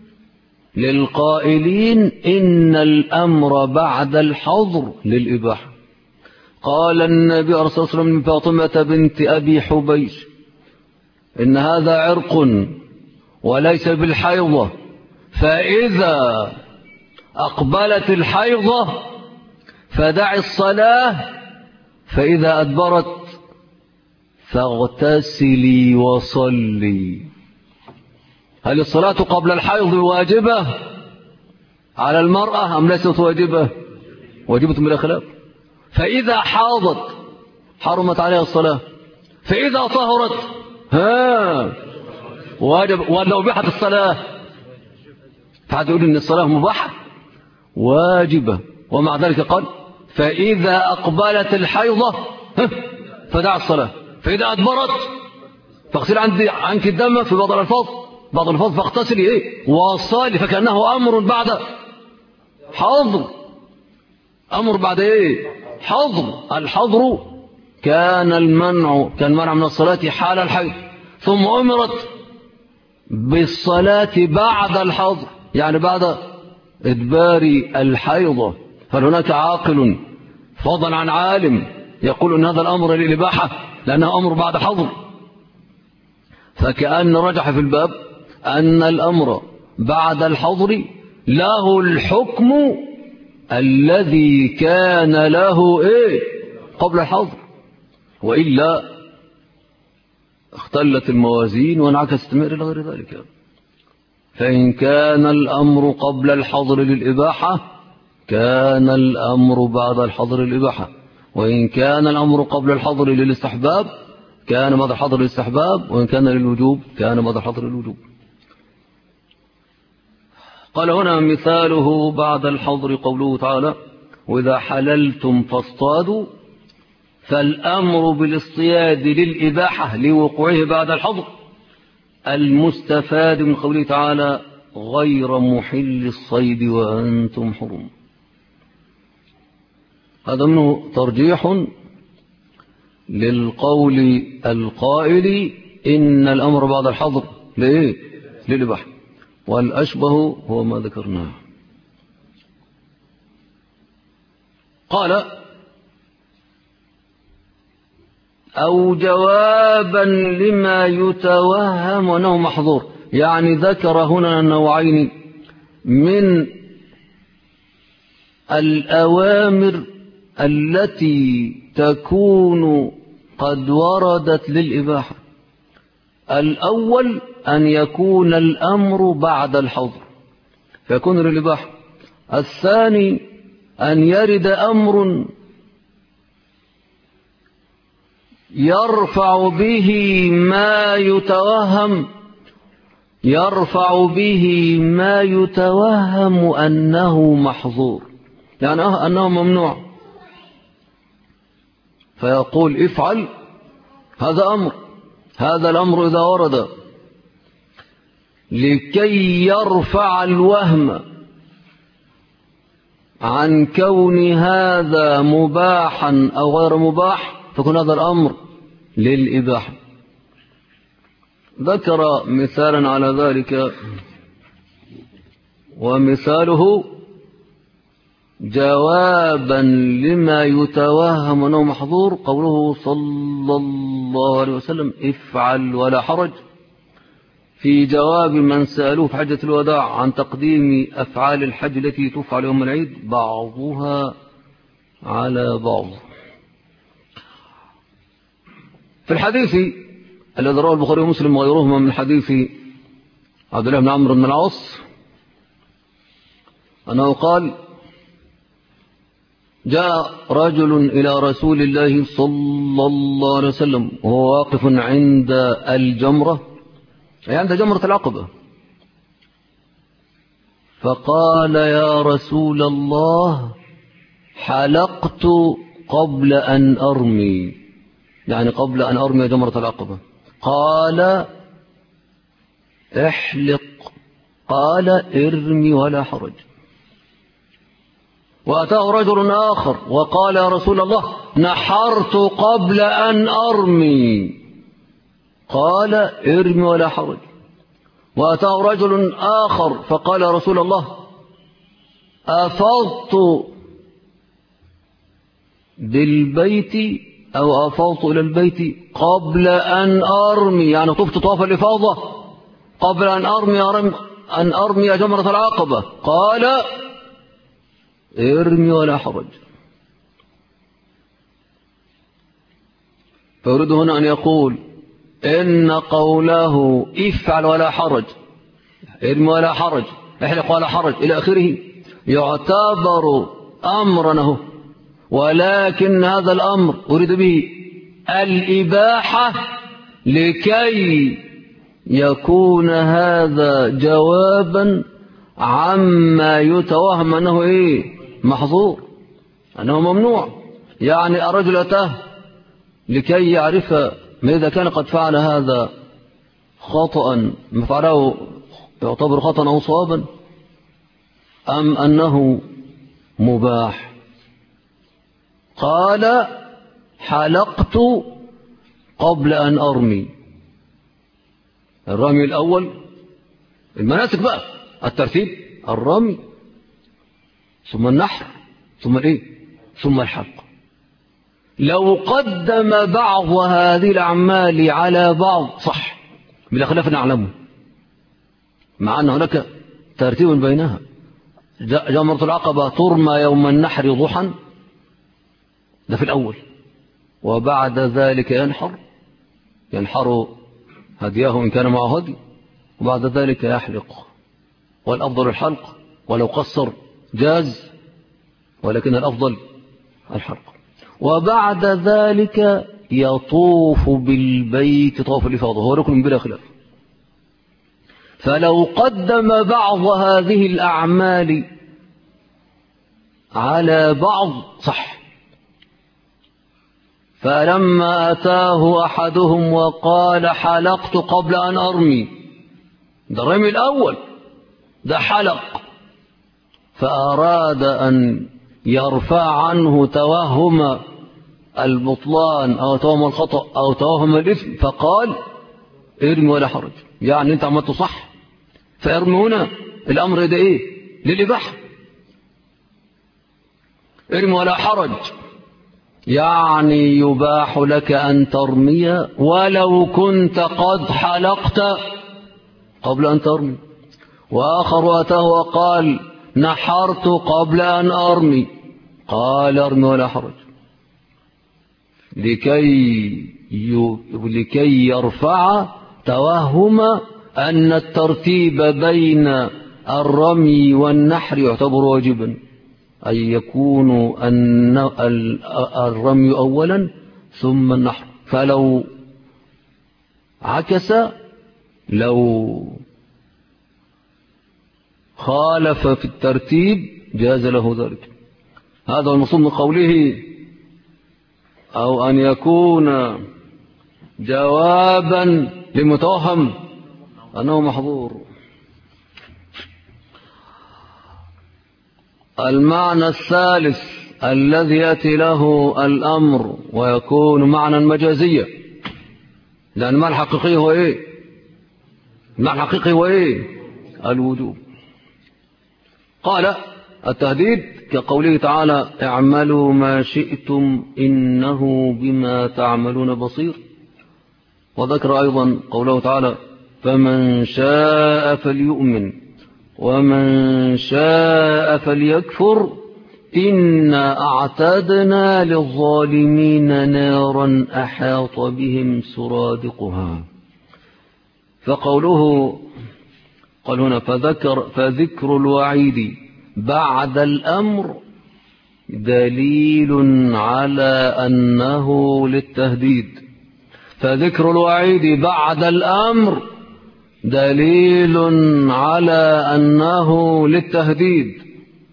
للقائلين إن الأمر بعد الحظر للإباحة. قال النبي صلى الله عليه وسلم من فاطمة بنت أبي حبيش: إن هذا عرق وليس بالحيضة، فإذا أقبلت الحيضة فدع الصلاة، فإذا أدبرت فاغتسلي وصلي. هل الصلاة قبل الحيض واجبة على المرأة أم ليست واجبة؟ واجبة بلا خلاف. فإذا حاضت حرمت عليها الصلاة، فإذا طهرت واجب. ولو أبيحت الصلاة فحد يقول إن الصلاة مباحة واجبة، ومع ذلك قال: فإذا أقبلت الحيضة فدع الصلاة، فإذا أدبرت فاغسل عنك الدم. في بعض الألفاظ فاغتسلي وصلي، فكأنه أمر بعد حظر. أمر بعد حظر. الحظر كان المنع من الصلاة حال الحيض، ثم أمرت بالصلاة بعد الحظر، يعني بعد إدبار الحيضة. هل هناك عاقل فضلا عن عالم يقول أن هذا الأمر للإباحة لأنه أمر بعد حظر؟ فكأن رجح في الباب أن الأمر بعد الحظر له الحكم الذي كان له إيه قبل الحظر، وإلا اختلت الموازين وانعكست إلى غير ذلك. فإن كان الأمر قبل الحظر للإباحة كان الأمر بعد الحظر للإباحة، وإن كان الأمر قبل الحظر للاستحباب كان بعد الحظر للاستحباب، وإن كان للوجوب كان بعد الحظر للوجوب. قال هنا مثاله بعد الحظر قوله تعالى: وإذا حللتم فاصطادوا، فالأمر بالاصطياد للإباحة لوقوعه بعد الحظر، المستفاد من قوله تعالى: غير محل الصيد وأنتم حرم. هذا منه ترجيح للقول القائل إن الأمر بعد الحظر لإيه؟ للإباحة، والأشبه هو ما ذكرناه. قال: أو جوابا لما يتوهم أنه محظور، يعني ذكر هنا نوعين من الأوامر التي تكون قد وردت للإباحة. الأول أن يكون الأمر بعد الحظر فيكون للإباحة. الثاني أن يرد أمر يرفع به ما يتوهم أنه محظور، يعني أنه ممنوع، فيقول افعل، هذا الأمر إذا ورد لكي يرفع الوهم عن كون هذا مباحا أو غير مباح فكون هذا الأمر للإباحة. ذكر مثالا على ذلك، ومثاله جوابا لما يتوهم أنه محظور قوله صلى الله عليه وسلم: افعل ولا حرج، في جواب من سألوه في حجة الوداع عن تقديم أفعال الحج التي تفعل يوم العيد بعضها على بعض. في الحديث الذي رواه البخاري ومسلم وغيرهما من حديث عبد الله بن عمرو بن العاص أنه قال: جاء رجل إلى رسول الله صلى الله عليه وسلم وهو واقف عند الجمرة، أي عند جمرة العقبة، فقال: يا رسول الله، حلقت قبل أن أرمي، يعني قبل أن أرمي جمرة العقبة. قال: احلق. قال: ارمي ولا حرج. وأتاه رجل آخر وقال: يا رسول الله، نحرت قبل أن أرمي. قال: ارمي ولا حرج. وأتاه رجل آخر فقال: يا رسول الله، أفضت بالبيت أو أفضت إلى البيت قبل أن أرمي، يعني طفت طواف الإفاضة قبل أن أرمي جمرة العقبة. قال: ارمي ولا حرج. فيريد هنا أن يقول إن قوله افعل ولا حرج، ارمي ولا حرج، احلق ولا حرج إلى آخره يعتبر أمرا، ولكن هذا الأمر أريد به الإباحة لكي يكون هذا جوابا عما يتوهم أنه محظور، أنه ممنوع. يعني الرجل أتاه لكي يعرف ما إذا كان قد فعل هذا خطأ، ما فعله يعتبر خطأ أو صوابا أم أنه مباح. قال: حلقت قبل أن أرمي. الرمي الأول المناسك بقى الترتيب: الرمي ثم النحر ثم الحلق. لو قدم بعض هذه الأعمال على بعض صح بلا خلاف نعلمه، مع أن هناك ترتيب بينها. جمرة العقبة ترمى يوم النحر ضحى، ده في الأول، وبعد ذلك ينحر هديه إن كان معه هدي، وبعد ذلك يحلق، والأفضل الحلق، ولو قصر جاز، ولكن الأفضل الحلق. وبعد ذلك يطوف بالبيت طواف الإفاضة، هو ركن بلا خلاف. فلو قدم بعض هذه الأعمال على بعض صح. فلما أتاه أحدهم وقال حلقت قبل أن أرمي، ده الرمي الأول، ده حلق، فأراد أن يرفع عنه توهم البطلان أو توهم الخطأ أو توهم الإثم، فقال ارمي ولا حرج، يعني أنت عملت صح، فارمي هنا الأمر ده إيه؟ للإباحة، ارمي ولا حرج، يعني يباح لك أن ترمي ولو كنت قد حلقت قبل أن ترمي. وآخر أتاه وقال نحرت قبل أن أرمي، قال ارمي ولا حرج، لكي يرفع توهم أن الترتيب بين الرمي والنحر يعتبر واجبا، أي يكون أن الرمي أولا ثم النحر. فلو عكس، لو خالف في الترتيب جاز له ذلك. هذا المقصود من قوله أو أن يكون جوابا لمتوهم أنه محظور. المعنى الثالث الذي يأتي له الأمر ويكون معنى مجازيا، لأن المعنى الحقيقي هو إيه؟ المعنى الحقيقي هو إيه؟ الوجوب. قال التهديد كقوله تعالى اعملوا ما شئتم إنه بما تعملون بصير. وذكر أيضا قوله تعالى فمن شاء فليؤمن ومن شاء فليكفر إنا أعتدنا للظالمين نارا أحاط بهم سرادقها. فقوله قال هنا فذكر الوعيد بعد الأمر دليل على أنه للتهديد. فذكر الوعيد بعد الأمر دليل على أنه للتهديد.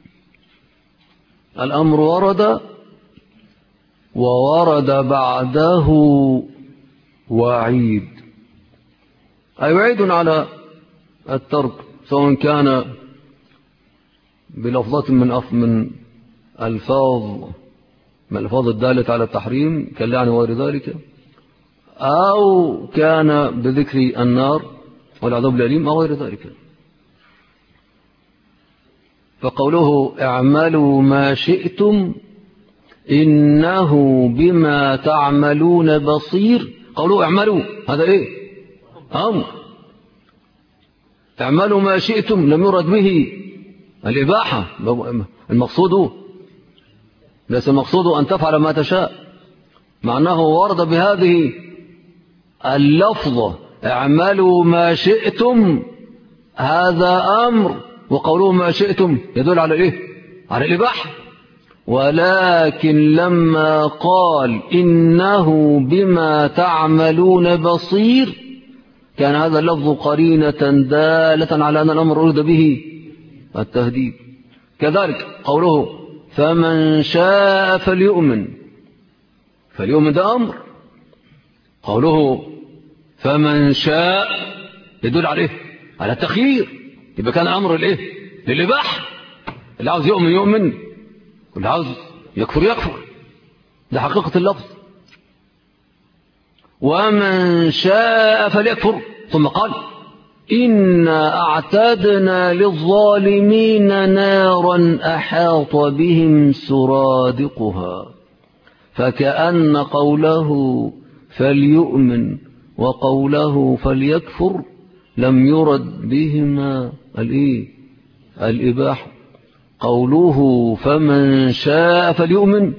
الأمر ورد وورد بعده وعيد، أي وعيد على الترك، سواء كان بلفظات من الألفاظ الدالة على التحريم كاللعن وغير ذلك، أو كان بذكر النار والعذاب الأليم أو غير ذلك. فقوله اعملوا ما شئتم إنه بما تعملون بصير، قوله اعملوا هذا إيه؟ أمر. اعملوا ما شئتم لم يرد به الإباحة، المقصود ليس المقصود أن تفعل ما تشاء، مع أنه ورد بهذه اللفظة اعملوا ما شئتم، هذا أمر، وقولوا ما شئتم يدل على إيه؟ على الإباحة. ولكن لما قال إنه بما تعملون بصير كان هذا اللفظ قرينة دالة على أن الأمر أريد به التهديد. كذلك قوله فمن شاء فليؤمن ده أمر، قوله فمن شاء يدل عليه على التخيير، يبقى كان أمر الإيه؟ للإباحة، اللي عاوز يؤمن يؤمن واللي عاوز يكفر يكفر، ده حقيقة اللفظ. ومن شاء فليكفر، ثم قال إنا أعتدنا للظالمين نارا أحاط بهم سرادقها. فكأن قوله فليؤمن وقوله فليكفر لم يرد بهما الإباحة، قوله فمن شاء فليؤمن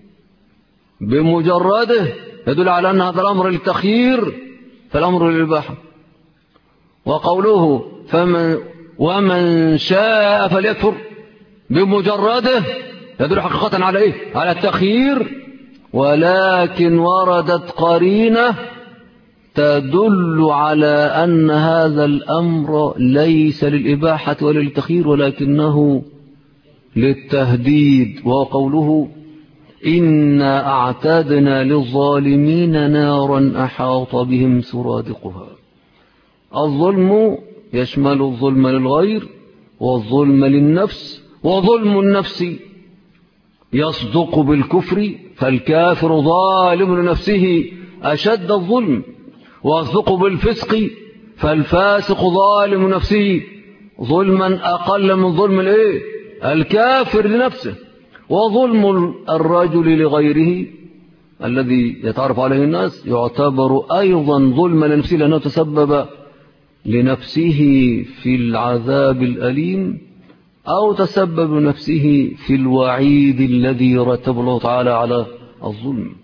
بمجرده يدل على أن هذا الأمر للتخيير فالأمر للإباحة. وقوله ومن شاء فليكفر بمجرده يدل حقيقة على إيه؟ على التخيير، ولكن وردت قرينة تدل على أن هذا الأمر ليس للإباحة ولا للتخيير ولكنه للتهديد، وهو قوله إنا أعتدنا للظالمين نارا أحاط بهم سرادقها. الظلم يشمل الظلم للغير والظلم للنفس، وظلم النفس يصدق بالكفر فالكافر ظالم لنفسه أشد الظلم، ويصدق بالفسق فالفاسق ظالم نفسه ظلما أقل من ظلم الكافر لنفسه. وظلم الرجل لغيره الذي يتعرف عليه الناس يعتبر أيضا ظلم لنفسه لأنه تسبب لنفسه في العذاب الأليم أو تسبب نفسه في الوعيد الذي رتب الله تعالى على الظلم.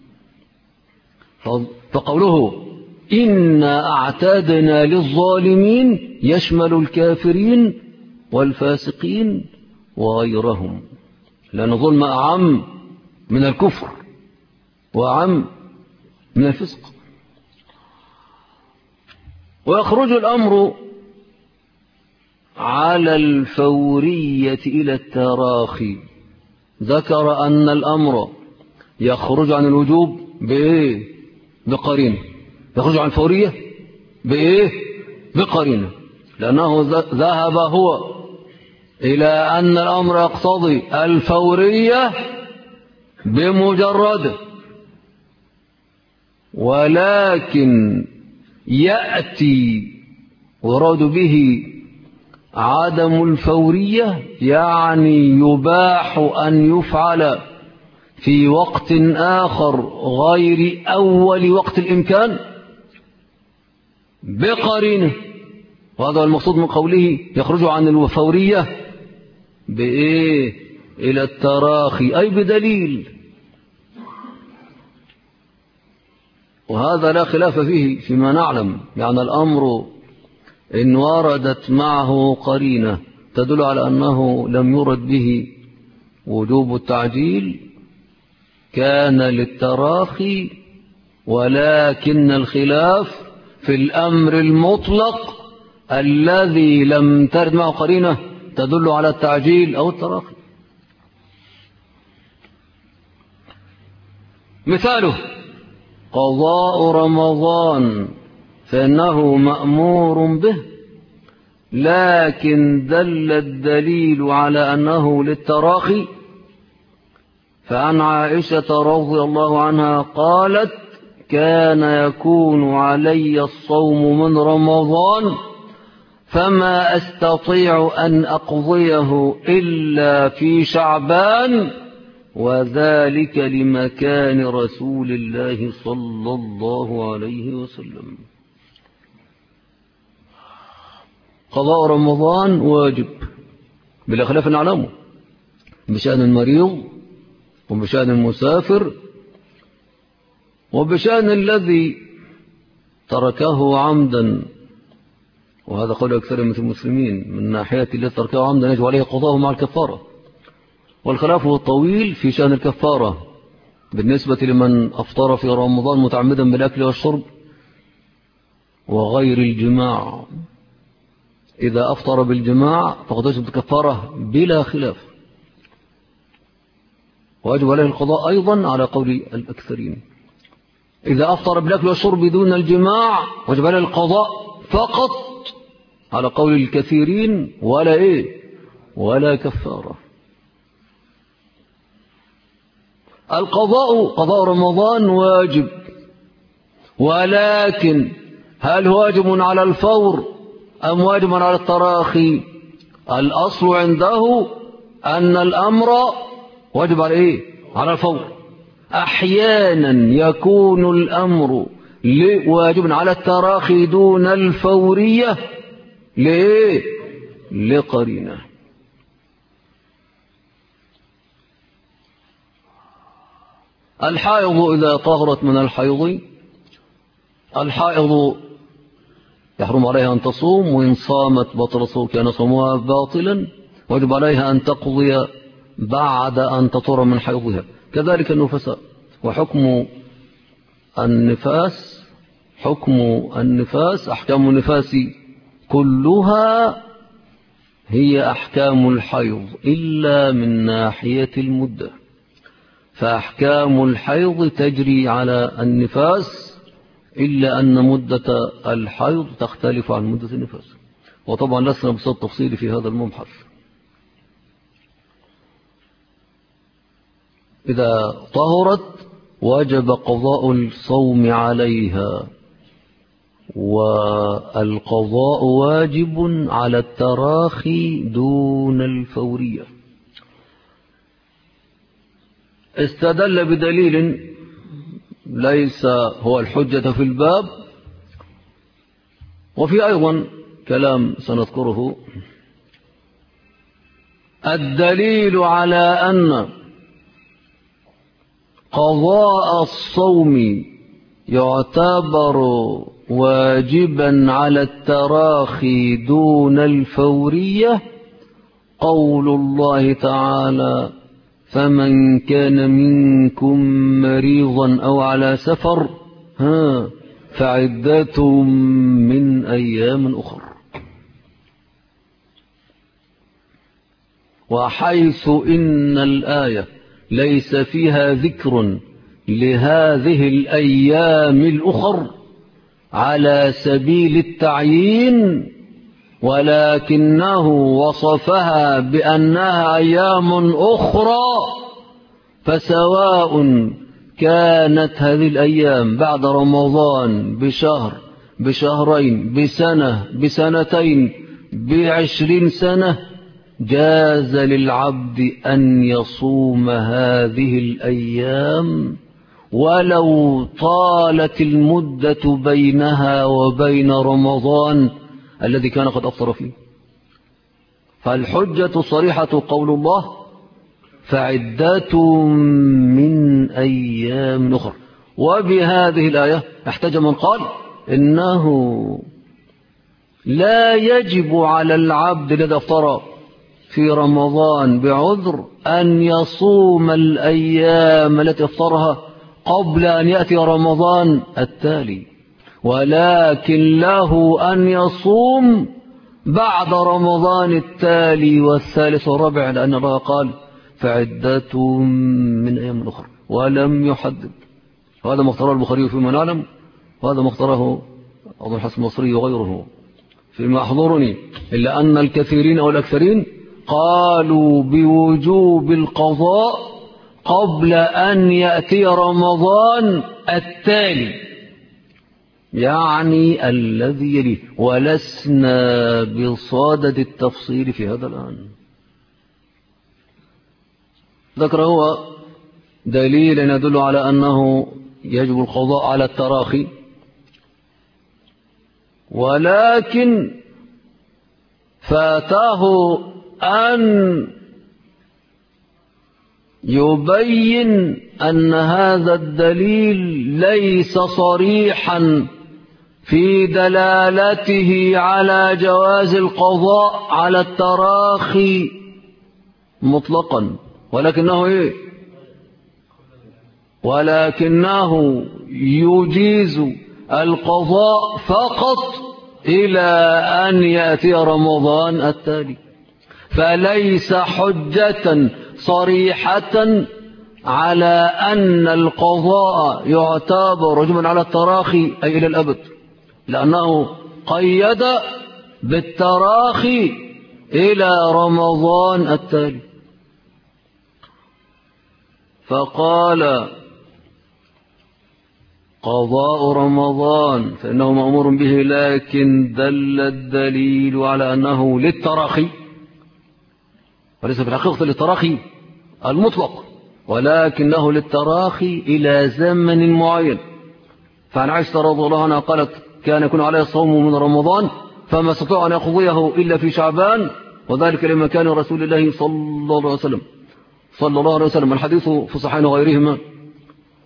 فقوله إنا أعتدنا للظالمين يشمل الكافرين والفاسقين وغيرهم، لأن الظلم أعم من الكفر وأعم من الفسق. ويخرج الأمر على الفورية إلى التراخي. ذكر أن الأمر يخرج عن الوجوب بقرينة، يخرج عن الفورية بقرينة، لأنه ذهب هو إلى أن الأمر يقتضي الفورية بمجرده، ولكن يأتي وراد به عدم الفورية، يعني يباح أن يفعل في وقت آخر غير أول وقت الإمكان بقرينه. وهذا المقصود من قوله يخرج عن الفورية إلى التراخي، أي بدليل. وهذا لا خلاف فيه فيما نعلم، يعني الأمر إن وردت معه قرينة تدل على أنه لم يرد به وجوب التعجيل كان للتراخي، ولكن الخلاف في الأمر المطلق الذي لم ترد معه قرينة تدل على التعجيل أو التراخي. مثاله قضاء رمضان فإنه مأمور به، لكن دل الدليل على أنه للتراخي. فعن عائشة رضي الله عنها قالت كان يكون علي الصوم من رمضان فما أستطيع أن أقضيه إلا في شعبان، وذلك لمكان رسول الله صلى الله عليه وسلم. قضاء رمضان واجب بلا خلاف نعلمه بشأن المريض وبشأن المسافر وبشأن الذي تركه عمدا، وهذا قول أكثر من المسلمين من ناحية الذي تركه عمدا يجب عليه قضاءه مع الكفارة. والخلاف الطويل في شأن الكفارة بالنسبة لمن أفطر في رمضان متعمدا بالأكل والشرب وغير الجماع. إذا أفطر بالجماع فقد يجب الكفارة بلا خلاف، ويجب عليه القضاء أيضا على قول الأكثرين. إذا أفطر بالأكل والشرب دون الجماع وجب عليه القضاء فقط على قول الكثيرين ولا كفارة. القضاء قضاء رمضان واجب، ولكن هل واجب على الفور أم واجب على التراخي؟ الأصل عنده أن الأمر واجب على على الفور. أحيانا يكون الأمر واجب على التراخي دون الفورية لقرينة. الحائض إذا طهرت من الحائض يحرم عليها أن تصوم، وإن صامت بطل الصوم كان صومها باطلا، ويجب عليها أن تقضي بعد أن تطهر من حيضها. كذلك النفساء. وحكم النفاس أحكام النفاس كلها هي أحكام الحيض إلا من ناحية المدة، فأحكام الحيض تجري على النفاس إلا أن مدة الحيض تختلف عن مدة النفاس. وطبعا لسنا بصدد تفصيل في هذا المبحث. إذا طهرت وجب قضاء الصوم عليها، والقضاء واجب على التراخي دون الفورية. استدل بدليل ليس هو الحجة في الباب، وفي أيضا كلام سنذكره. الدليل على أن قضاء الصوم يعتبر واجبا على التراخي دون الفورية قول الله تعالى: فمن كان منكم مريضا أو على سفر فعدة من أيام أخر. وحيث إن الآية ليس فيها ذكر لهذه الأيام الأخر على سبيل التعيين، ولكنه وصفها بأنها أيام أخرى، فسواء كانت هذه الأيام بعد رمضان بشهر، بشهرين، بسنة، بسنتين، ب20 سنة، جاز للعبد أن يصوم هذه الأيام ولو طالت المدة بينها وبين رمضان الذي كان قد أفطر فيه. فالحجة صريحة قول الله: فعدة من أيام أخر. وبهذه الآية احتج من قال إنه لا يجب على العبد الذي أفطر في رمضان بعذر أن يصوم الأيام التي أفطرها قبل أن يأتي رمضان التالي، ولكن له أن يصوم بعد رمضان التالي والثالث والرابع، لأن الله قال: فعدة من أيام أخرى، ولم يحدد. وهذا ما اختاره البخاري فيما نعلم، وهذا ما اختاره أبو الحسن البصري وغيره فيما أحضرني، إلا أن الكثيرين أو الأكثرين قالوا بوجوب القضاء قبل أن يأتي رمضان التالي، يعني الذي يليه، ولسنا بصدد التفصيل في هذا الآن. ذكر هو دليل يدل على أنه يجب القضاء على التراخي، ولكن فاتاه أن يبين أن هذا الدليل ليس صريحا في دلالته على جواز القضاء على التراخي مطلقا، ولكنه يجيز القضاء فقط إلى أن يأتي رمضان التالي، فليس حجة صريحة على أن القضاء يعتبر واجبا على التراخي أي إلى الأبد، لأنه قيد بالتراخي إلى رمضان التالي. فقال: قضاء رمضان فإنه مأمور به، لكن دل الدليل على أنه للتراخي، وليس في الحقيقة للتراخي المطلق، ولكنه للتراخي إلى زمن معين. فعن عائشة رضي الله عنها قالت: كان يكون عليه الصوم من رمضان فما استطاع أن يقضيه إلا في شعبان، وذلك لما كان رسول الله صلى الله عليه وسلم. الحديث في صحيحين وغيرهما.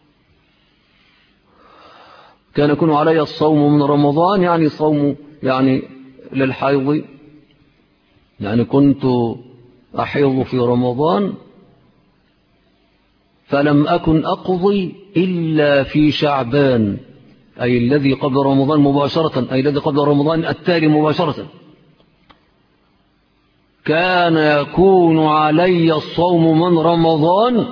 كان يكون علي الصوم من رمضان، يعني صوم يعني للحيض، يعني كنت أحيض في رمضان فلم أكن أقضي إلا في شعبان، أي الذي قبل رمضان مباشرة، أي الذي قبل رمضان التالي مباشرة، كان يكون علي الصوم من رمضان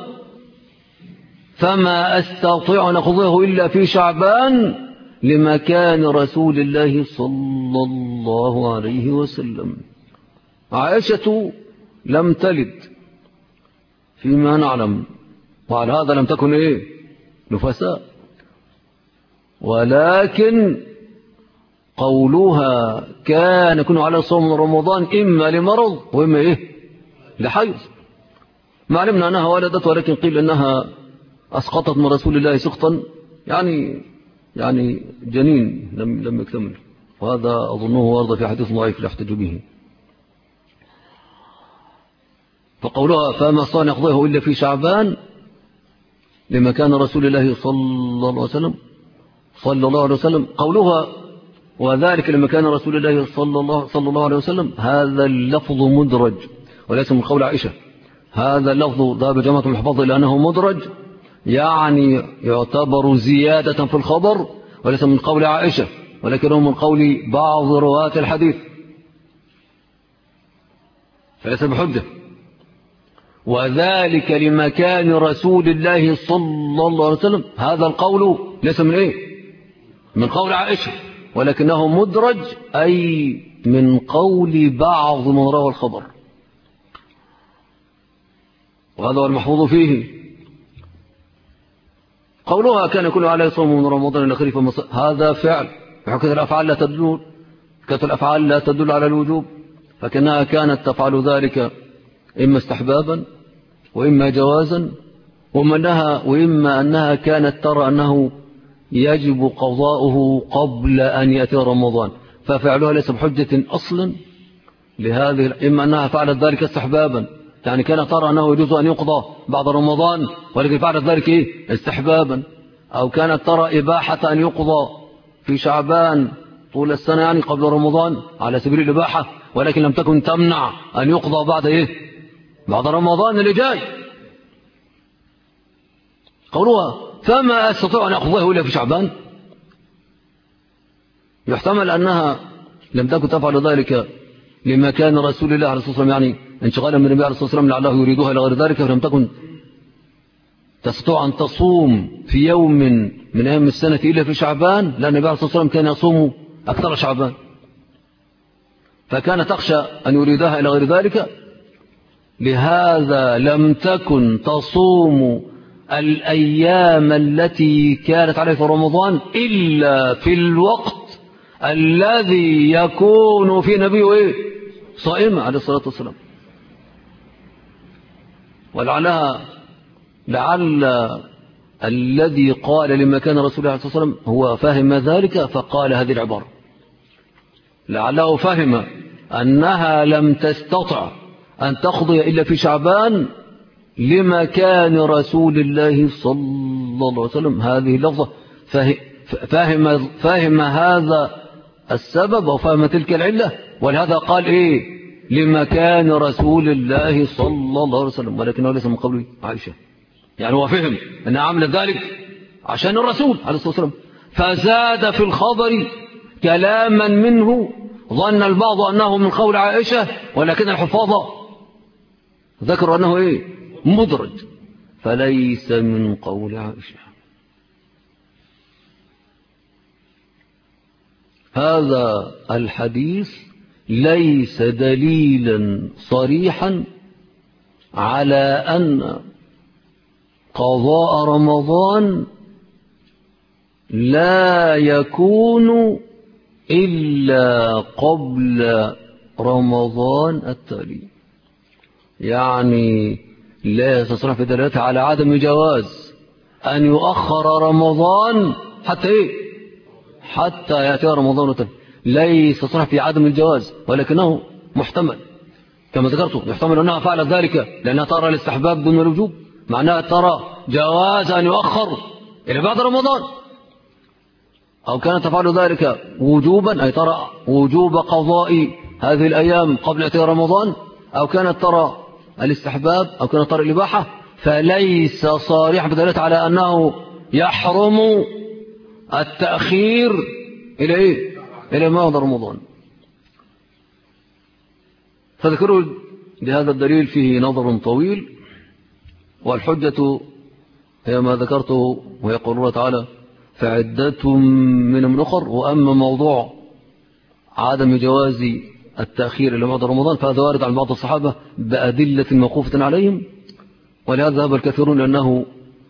فما أستطيع أن أقضيه إلا في شعبان لمكان رسول الله صلى الله عليه وسلم. عائشة لم تلد فيما نعلم، وعلى هذا لم تكن نفساء، ولكن قولها كان يكون على الصوم من رمضان إما لمرض وإما لحيض. ما علمنا أنها ولدت، ولكن قيل أنها أسقطت من رسول الله سقطا، يعني جنين لم يكتمل، وهذا أظنه ورد في حديث ضعيف لا يحتج به. فقولها فما صان يقضيه إلا في شعبان لمكان رسول الله صلى الله عليه وسلم، قولها وذلك لمكان رسول الله صلى الله عليه وسلم، هذا اللفظ مدرج وليس من قول عائشة. هذا اللفظ ذهب جماعة المحفظة لأنه مدرج، يعني يعتبر زيادة في الخبر وليس من قول عائشة، ولكنه من قول بعض رواة الحديث، فليس بحجة. وذلك لمكان رسول الله صلى الله عليه وسلم، هذا القول ليس من من قول عائشة، ولكنه مدرج، أي من قول بعض من روى الخبر، وهذا هو المحفوظ فيه. قولها كان يكون عليه صوم من رمضان إلى آخره، هذا فعل، وحكاية الأفعال لا تدل على الوجوب، فكأنها كانت تفعل ذلك إما استحبابا وإما جوازا، وإما أنها كانت ترى أنه يجب قضاؤه قبل أن يأتي رمضان، ففعلها ليس بحجة أصلا لهذه. إما أنها فعلت ذلك استحبابا، يعني كانت ترى أنه يجوز أن يقضى بعد رمضان ولكن فعلت ذلك استحبابا، أو كانت ترى إباحة أن يقضى في شعبان طول السنة، يعني قبل رمضان على سبيل الإباحة، ولكن لم تكن تمنع أن يقضى بعد رمضان اللي جاي. قولها فما أستطيع أن أقضيه إلا في شعبان، يحتمل أنها لم تكن تفعل ذلك لما كان رسول الله عليه الصلاة والسلام، يعني انشغالا من النبي عليه الصلاة والسلام لعله يريدها إلى غير ذلك، فلم تكن تستطيع أن تصوم في يوم من أيام السنة إلا في شعبان، لأن النبي عليه الصلاة والسلام كان يصوم أكثر شعبان، فكان تخشى أن يريدها إلى غير ذلك، لهذا لم تكن تصوم الأيام التي كانت عليه في رمضان إلا في الوقت الذي يكون في نبيه صائمة عليه الصلاة والسلام. لعل الذي قال لما كان رسول الله صلى الله عليه وسلم هو فهم ذلك فقال هذه العبارة، لعله فهم أنها لم تستطع أن تقضي إلا في شعبان لما كان رسول الله صلى الله عليه وسلم، هذه اللفظة، فهم هذا السبب وفهم تلك العلة، ولهذا قال لما كان رسول الله صلى الله عليه وسلم، ولكنه ليس من قول عائشة، يعني هو فهم أنها عملت ذلك عشان الرسول عليه الصلاة والسلام، فزاد في الخبر كلاما منه ظن البعض أنه من قول عائشة، ولكن الحفاظ ذكروا أنه مدرج، فليس من قول عائشة. هذا الحديث ليس دليلا صريحا على أن قضاء رمضان لا يكون إلا قبل رمضان التالي، يعني لا يستصرح في دلالته على عدم جواز أن يؤخر رمضان حتى يأتي رمضان التالي، ليس صرح في عدم الجواز، ولكنه محتمل كما ذكرت، يحتمل أنها فعلت ذلك لأنها ترى الاستحباب دون الوجوب، معناها ترى جواز أن يؤخر إلى بعد رمضان، أو كانت تفعل ذلك وجوبا، أي ترى وجوب قضاء هذه الأيام قبل أتي رمضان، أو كانت ترى الاستحباب، أو كانت ترى الإباحة، فليس صارحا بدلالة على أنه يحرم التأخير إلى إيه؟ إلى ما بعد رمضان. فذكروا لهذا الدليل فيه نظر طويل، والحجة هي ما ذكرته، ويقول الله تعالى فعدة من أخر. وأما موضوع عدم جواز التأخير إلى بعد رمضان فهذا وارد عن بعض الصحابة بأدلة موقوفة عليهم، ولهذا ذهب الكثيرون لأنه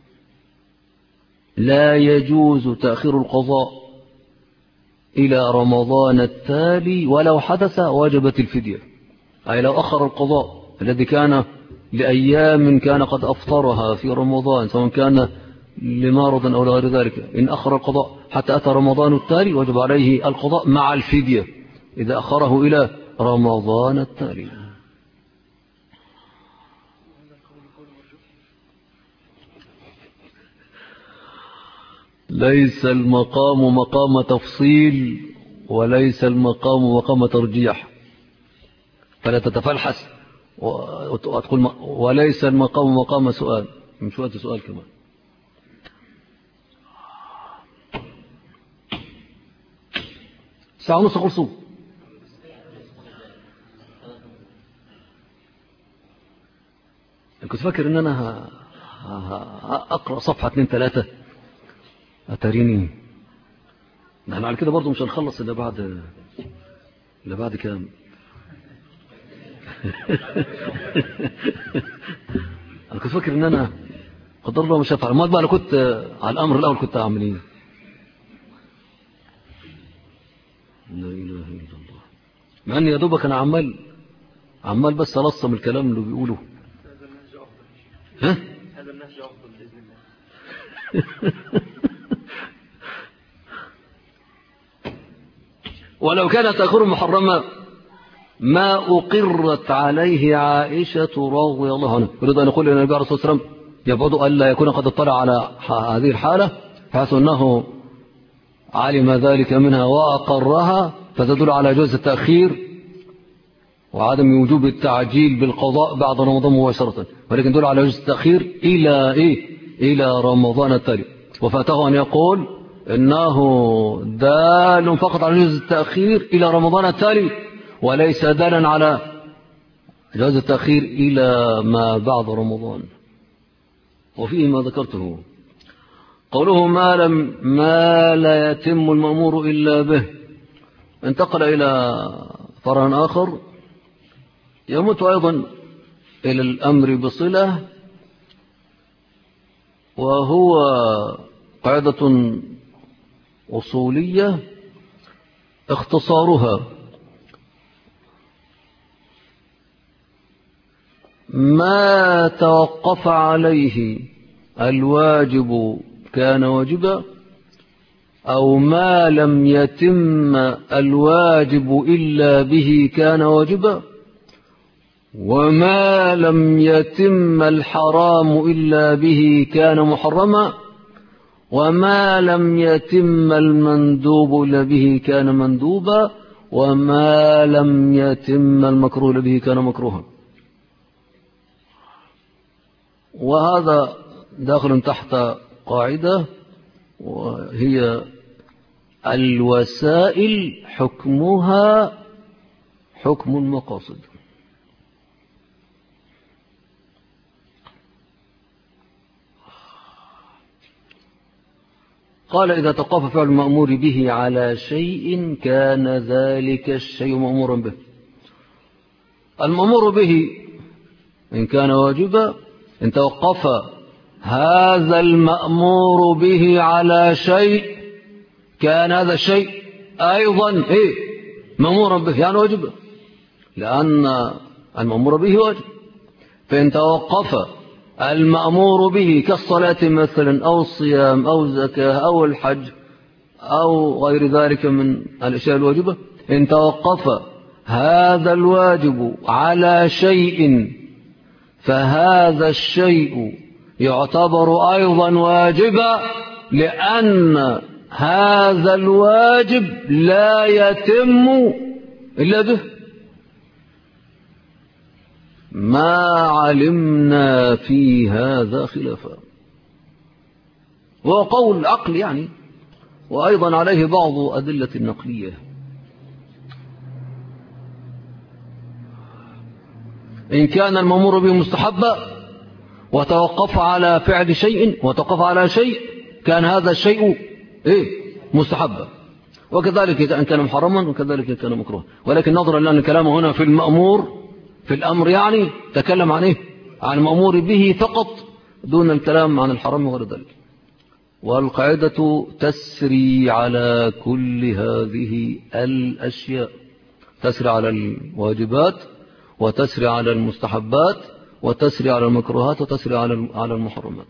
لا يجوز تأخير القضاء إلى رمضان التالي ولو حدث وجبت الفدية، أي لو أخر القضاء الذي كان لأيام كان قد أفطرها في رمضان سواء كان لمرض أو لغير ذلك، إن أخر القضاء حتى أتى رمضان التالي وجب عليه القضاء مع الفدية إذا أخره إلى رمضان التالي. ليس المقام مقام تفصيل وليس المقام مقام ترجيح، فلا تتفلحس وتقول وليس المقام مقام سؤال، مش وقت سؤال كمان. ساعة ونص خلصوا. كنت فاكر ان انا اقرأ صفحة 2-3 اتاريني نحن على كده برضو مش هنخلص الا بعد كام. انا كنت فاكر ان انا قدر الله مش هفعل، ما بقى انا كنت على الامر الاول كنت اعمل ايه. لا اله الا الله، مع اني يا دوبك انا عمال بس الصم الكلام اللي بيقوله. ها هذا النهج افضل باذن الله. ولو كان تأخير محرما ما أقرت عليه عائشة رضي الله عنها. يريد أن يقول أن النبي عليه الصلاة والسلام يبعد ألا يكون قد اطلع على هذه الحالة حيث أنه علم ذلك منها وأقرها، فتدل على جواز التأخير وعدم وجوب التعجيل بالقضاء بعد رمضان مباشرة، ولكن دل على جواز التأخير إلى إيه؟ إلى رمضان التالي. وفاته أن يقول إنه دال فقط على جواز التأخير إلى رمضان التالي وليس دالا على جواز التأخير إلى ما بعد رمضان. وفيه ما ذكرته قوله ما لا يتم المأمور إلا به. انتقل إلى فرع آخر يمت أيضا إلى الأمر بصلة، وهو قاعدة أصولية اختصارها ما توقف عليه الواجب كان واجبا، أو ما لم يتم الواجب إلا به كان واجبا، وما لم يتم الحرام إلا به كان محرما، وما لم يتم المندوب إلا به كان مندوبا، وما لم يتم المكروه إلا به كان مكروها. وهذا داخل تحت قاعدة وهي الوسائل حكمها حكم المقاصد. قال إذا توقف فعل المأمور به على شيء كان ذلك الشيء مأمورا به. المأمور به إن كان واجبا، إن توقف هذا المأمور به على شيء كان هذا الشيء أيضا مأمورا به، يعني واجبا، لأن المأمور به واجب. فإن توقف المأمور به كالصلاة مثلا أو الصيام أو الزكاة أو الحج أو غير ذلك من الأشياء الواجبة، إن توقف هذا الواجب على شيء فهذا الشيء يعتبر أيضا واجبا، لأن هذا الواجب لا يتم إلا به. ما علمنا في هذا خلافا. وهو قول عقل يعني، وأيضا عليه بعض أدلة النقلية. إن كان المأمور به مستحبا وتوقف على فعل شيء وتوقف على شيء كان هذا الشيء مستحبا، وكذلك إن كان محرما وكذلك إن كان مكروه. ولكن نظرا لأن كلامه هنا في المأمور في الأمر يعني تكلم عن عن المأمور به فقط دون الكلام عن الحرام وغير ذلك. والقاعدة تسري على كل هذه الأشياء، تسري على الواجبات وتسري على المستحبات وتسري على المكروهات وتسري على المحرمات.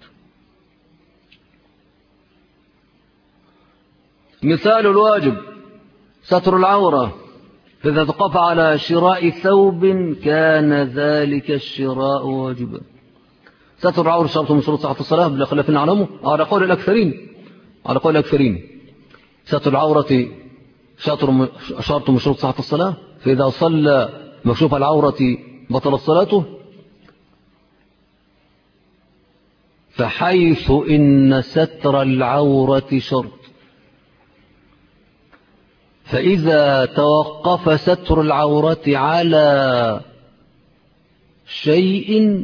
مثال الواجب ستر العورة، فإذا توقف على شراء ثوب كان ذلك الشراء واجبا. ستر العورة شرط من شروط صحة الصلاة بلا خلاف نعلمه على قول الأكثرين. ستر العورة شرط من شروط صحة الصلاة، فإذا صلى مكشوف العورة بطلت صلاته. فحيث إن ستر العورة شرط، فإذا توقف ستر العورة على شيء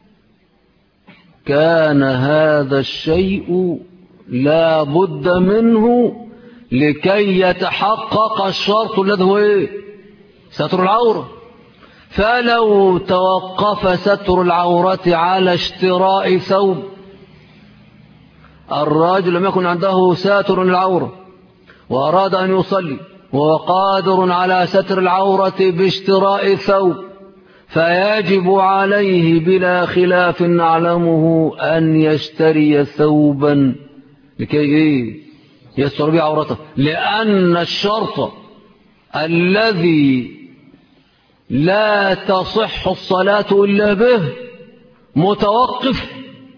كان هذا الشيء لا بد منه لكي يتحقق الشرط الذي هو ستر العورة. فلو توقف ستر العورة على اشتراء ثوب، الراجل لم يكن عنده ساتر العورة وأراد أن يصلي وهو قادر على ستر العورة باشتراء ثوب، فيجب عليه بلا خلاف نعلمه أن يشتري ثوبا لكي يستر به عورته، لأن الشرط الذي لا تصح الصلاة إلا به متوقف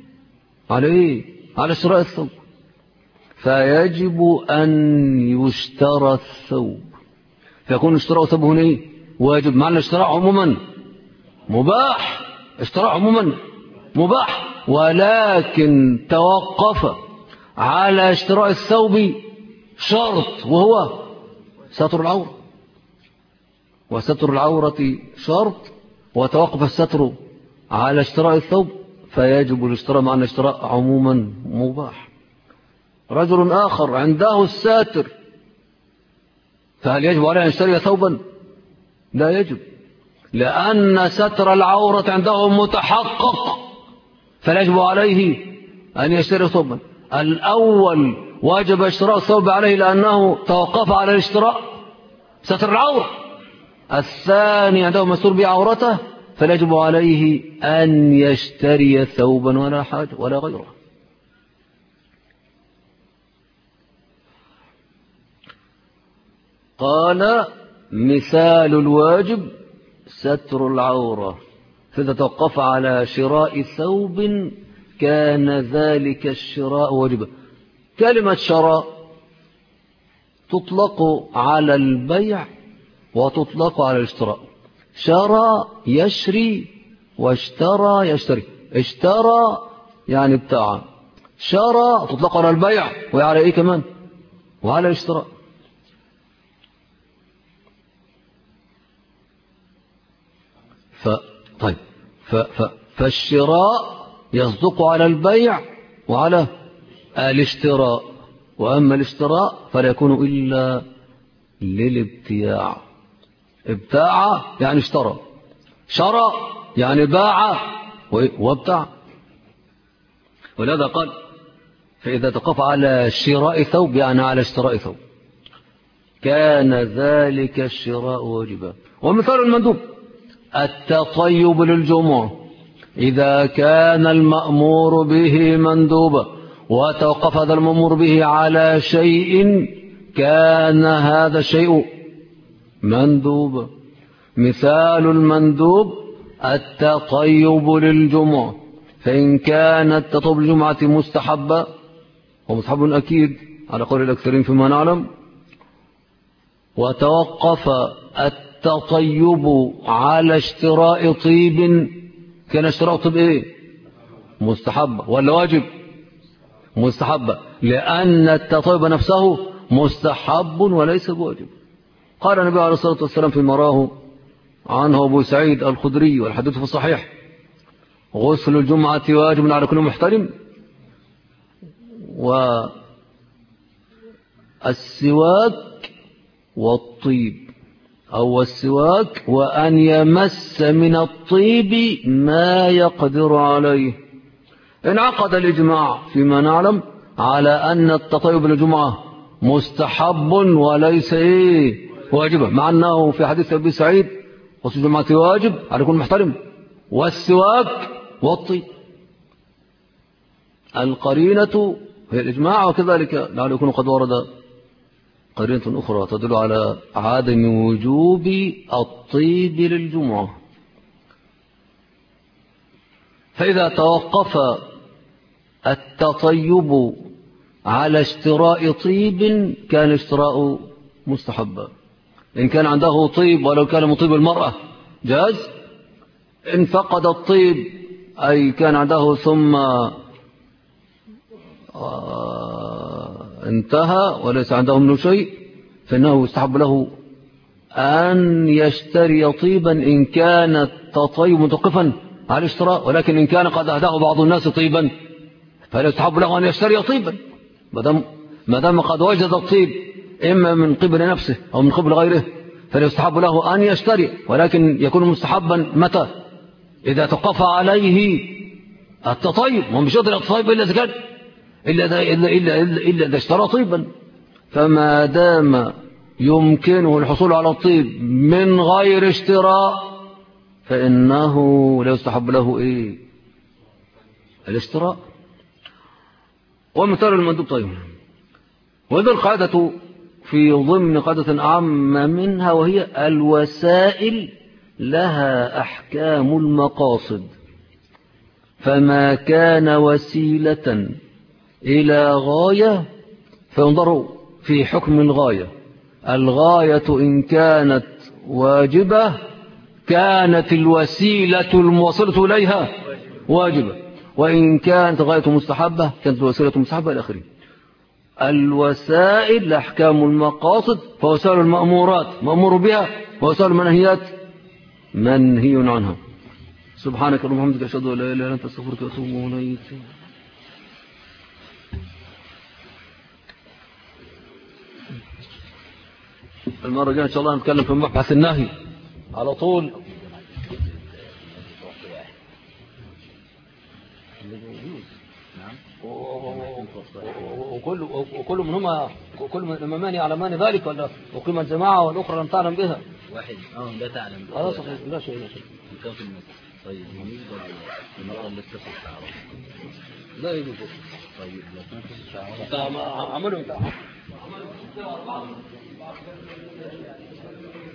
على شراء الثوب، فيجب أن يشترى الثوب، فيكون اشتراء ثوب هنا واجب، مع الاشتراء عموما مباح، اشتراء عموما مباح، ولكن توقف على اشتراء الثوب شرط وهو ستر العورة، وستر العورة شرط، وتوقف الستر على اشتراء الثوب فيجب الاشتراء مع الاشتراء عموما مباح. رجل آخر عنده الساتر، فهل يجب عليه أن يشتري ثوبا؟ لا يجب، لأن ستر العورة عنده متحقق، فلا يجب عليه أن يشتري ثوبا. الأول واجب اشتراء الثوب عليه لأنه توقف على الاشتراء ستر العورة. الثاني عنده مستور بعورته، فلا يجب عليه أن يشتري ثوبا ولا حاجة ولا غيره. قال مثال الواجب ستر العورة، فإذا توقف على شراء ثوب كان ذلك الشراء واجبا. كلمة شراء تطلق على البيع وتطلق على الاشتراء. شرى يشري واشترى يشتري. اشترى يعني ابتاع، شرى تطلق على البيع وعلى ايه كمان وعلى الاشتراء. فالشراء يصدق على البيع وعلى الاشتراء، وأما الاشتراء فلا يكون إلا للابتياع. ابتاع يعني اشترى، شرى يعني باع وابتاع. ولهذا قال فإذا توقف على شراء ثوب يعني على اشتراء ثوب كان ذلك الشراء واجبا. ومثال المندوب التطيب للجمعة، إذا كان المأمور به مندوبا وتوقف هذا المأمور به على شيء كان هذا الشيء مندوبا. مثال المندوب التطيب للجمعة، فإن كان التطيب للجمعة مستحبا ومستحب أكيد على قول الأكثرين فيما نعلم. وتوقف التطيب على اشتراء طيب، كان اشتراء طيب ايه؟ مستحبة ولا واجب؟ مستحبة، لأن التطيب نفسه مستحب وليس بواجب. قال النبي عليه الصلاة والسلام فيما راه عنه أبو سعيد الخدري والحديث في الصحيح: غسل الجمعة واجب على كل محترم، والسواك والطيب، أو السواك وأن يمس من الطيب ما يقدر عليه. انعقد الإجماع فيما نعلم على أن التطيب للجمعة مستحب وليس واجبا، مع أنه في حديث أبي سعيد غسل الجمعة واجب على كل محترم، والسواك والطيب. القرينة هي الإجماع، وكذلك لعل يكون قد ورد قرينة أخرى تدل على عدم وجوب الطيب للجمعة. فإذا توقف التطيب على اشتراء طيب كان اشتراء مستحبا. إن كان عنده طيب ولو كان من طيب المرأة جاز. إن فقد الطيب أي كان عنده ثم انتهى وليس عنده منه شيء، فإنه يستحب له أن يشتري طيبا إن كان التطيب متوقفا على الاشتراء. ولكن إن كان قد أهداه بعض الناس طيبا فلا يستحب له أن يشتري طيبا، ما دام قد وجد الطيب إما من قبل نفسه أو من قبل غيره، فلا يستحب له أن يشتري. ولكن يكون مستحبا متى؟ إذا توقف عليه التطيب. ما مش يقدر التطيب إلا إذا كان إلا إذا اشترى طيبا. فما دام يمكنه الحصول على الطيب من غير اشتراء فإنه لا يستحب له الاشتراء. ومثال المندوب طيب. وهذه القاعدة في ضمن قاعدة أعم منها، وهي الوسائل لها أحكام المقاصد. فما كان وسيلة إلى غاية فينظر في حكم الغاية. الغاية إن كانت واجبة كانت الوسيلة الموصلة إليها واجبة، وإن كانت غاية مستحبة كانت الوسيلة مستحبة إلى آخره. الوسائل أحكام المقاصد، فوسائل المأمورات مأمور بها، ووسائل المنهيات منهي عنها. سبحانك اللهم وبحمدك أشهد أن لا إله إلا أنت أستغفرك وأتوب إليك. المرة الجاية إن شاء الله نتكلم في مبحث النهي على طول. وكل منهما كل من الإمامان يعلمان ذلك، ولا أقيم الجماعة والأخرى لم تعلم بها؟ واحد لا تعلم بها. خلاص لا شيء لا شيء. طيب المرأة اللي تتصل تعرف لا يجوز. طيب لا تتصل عملوا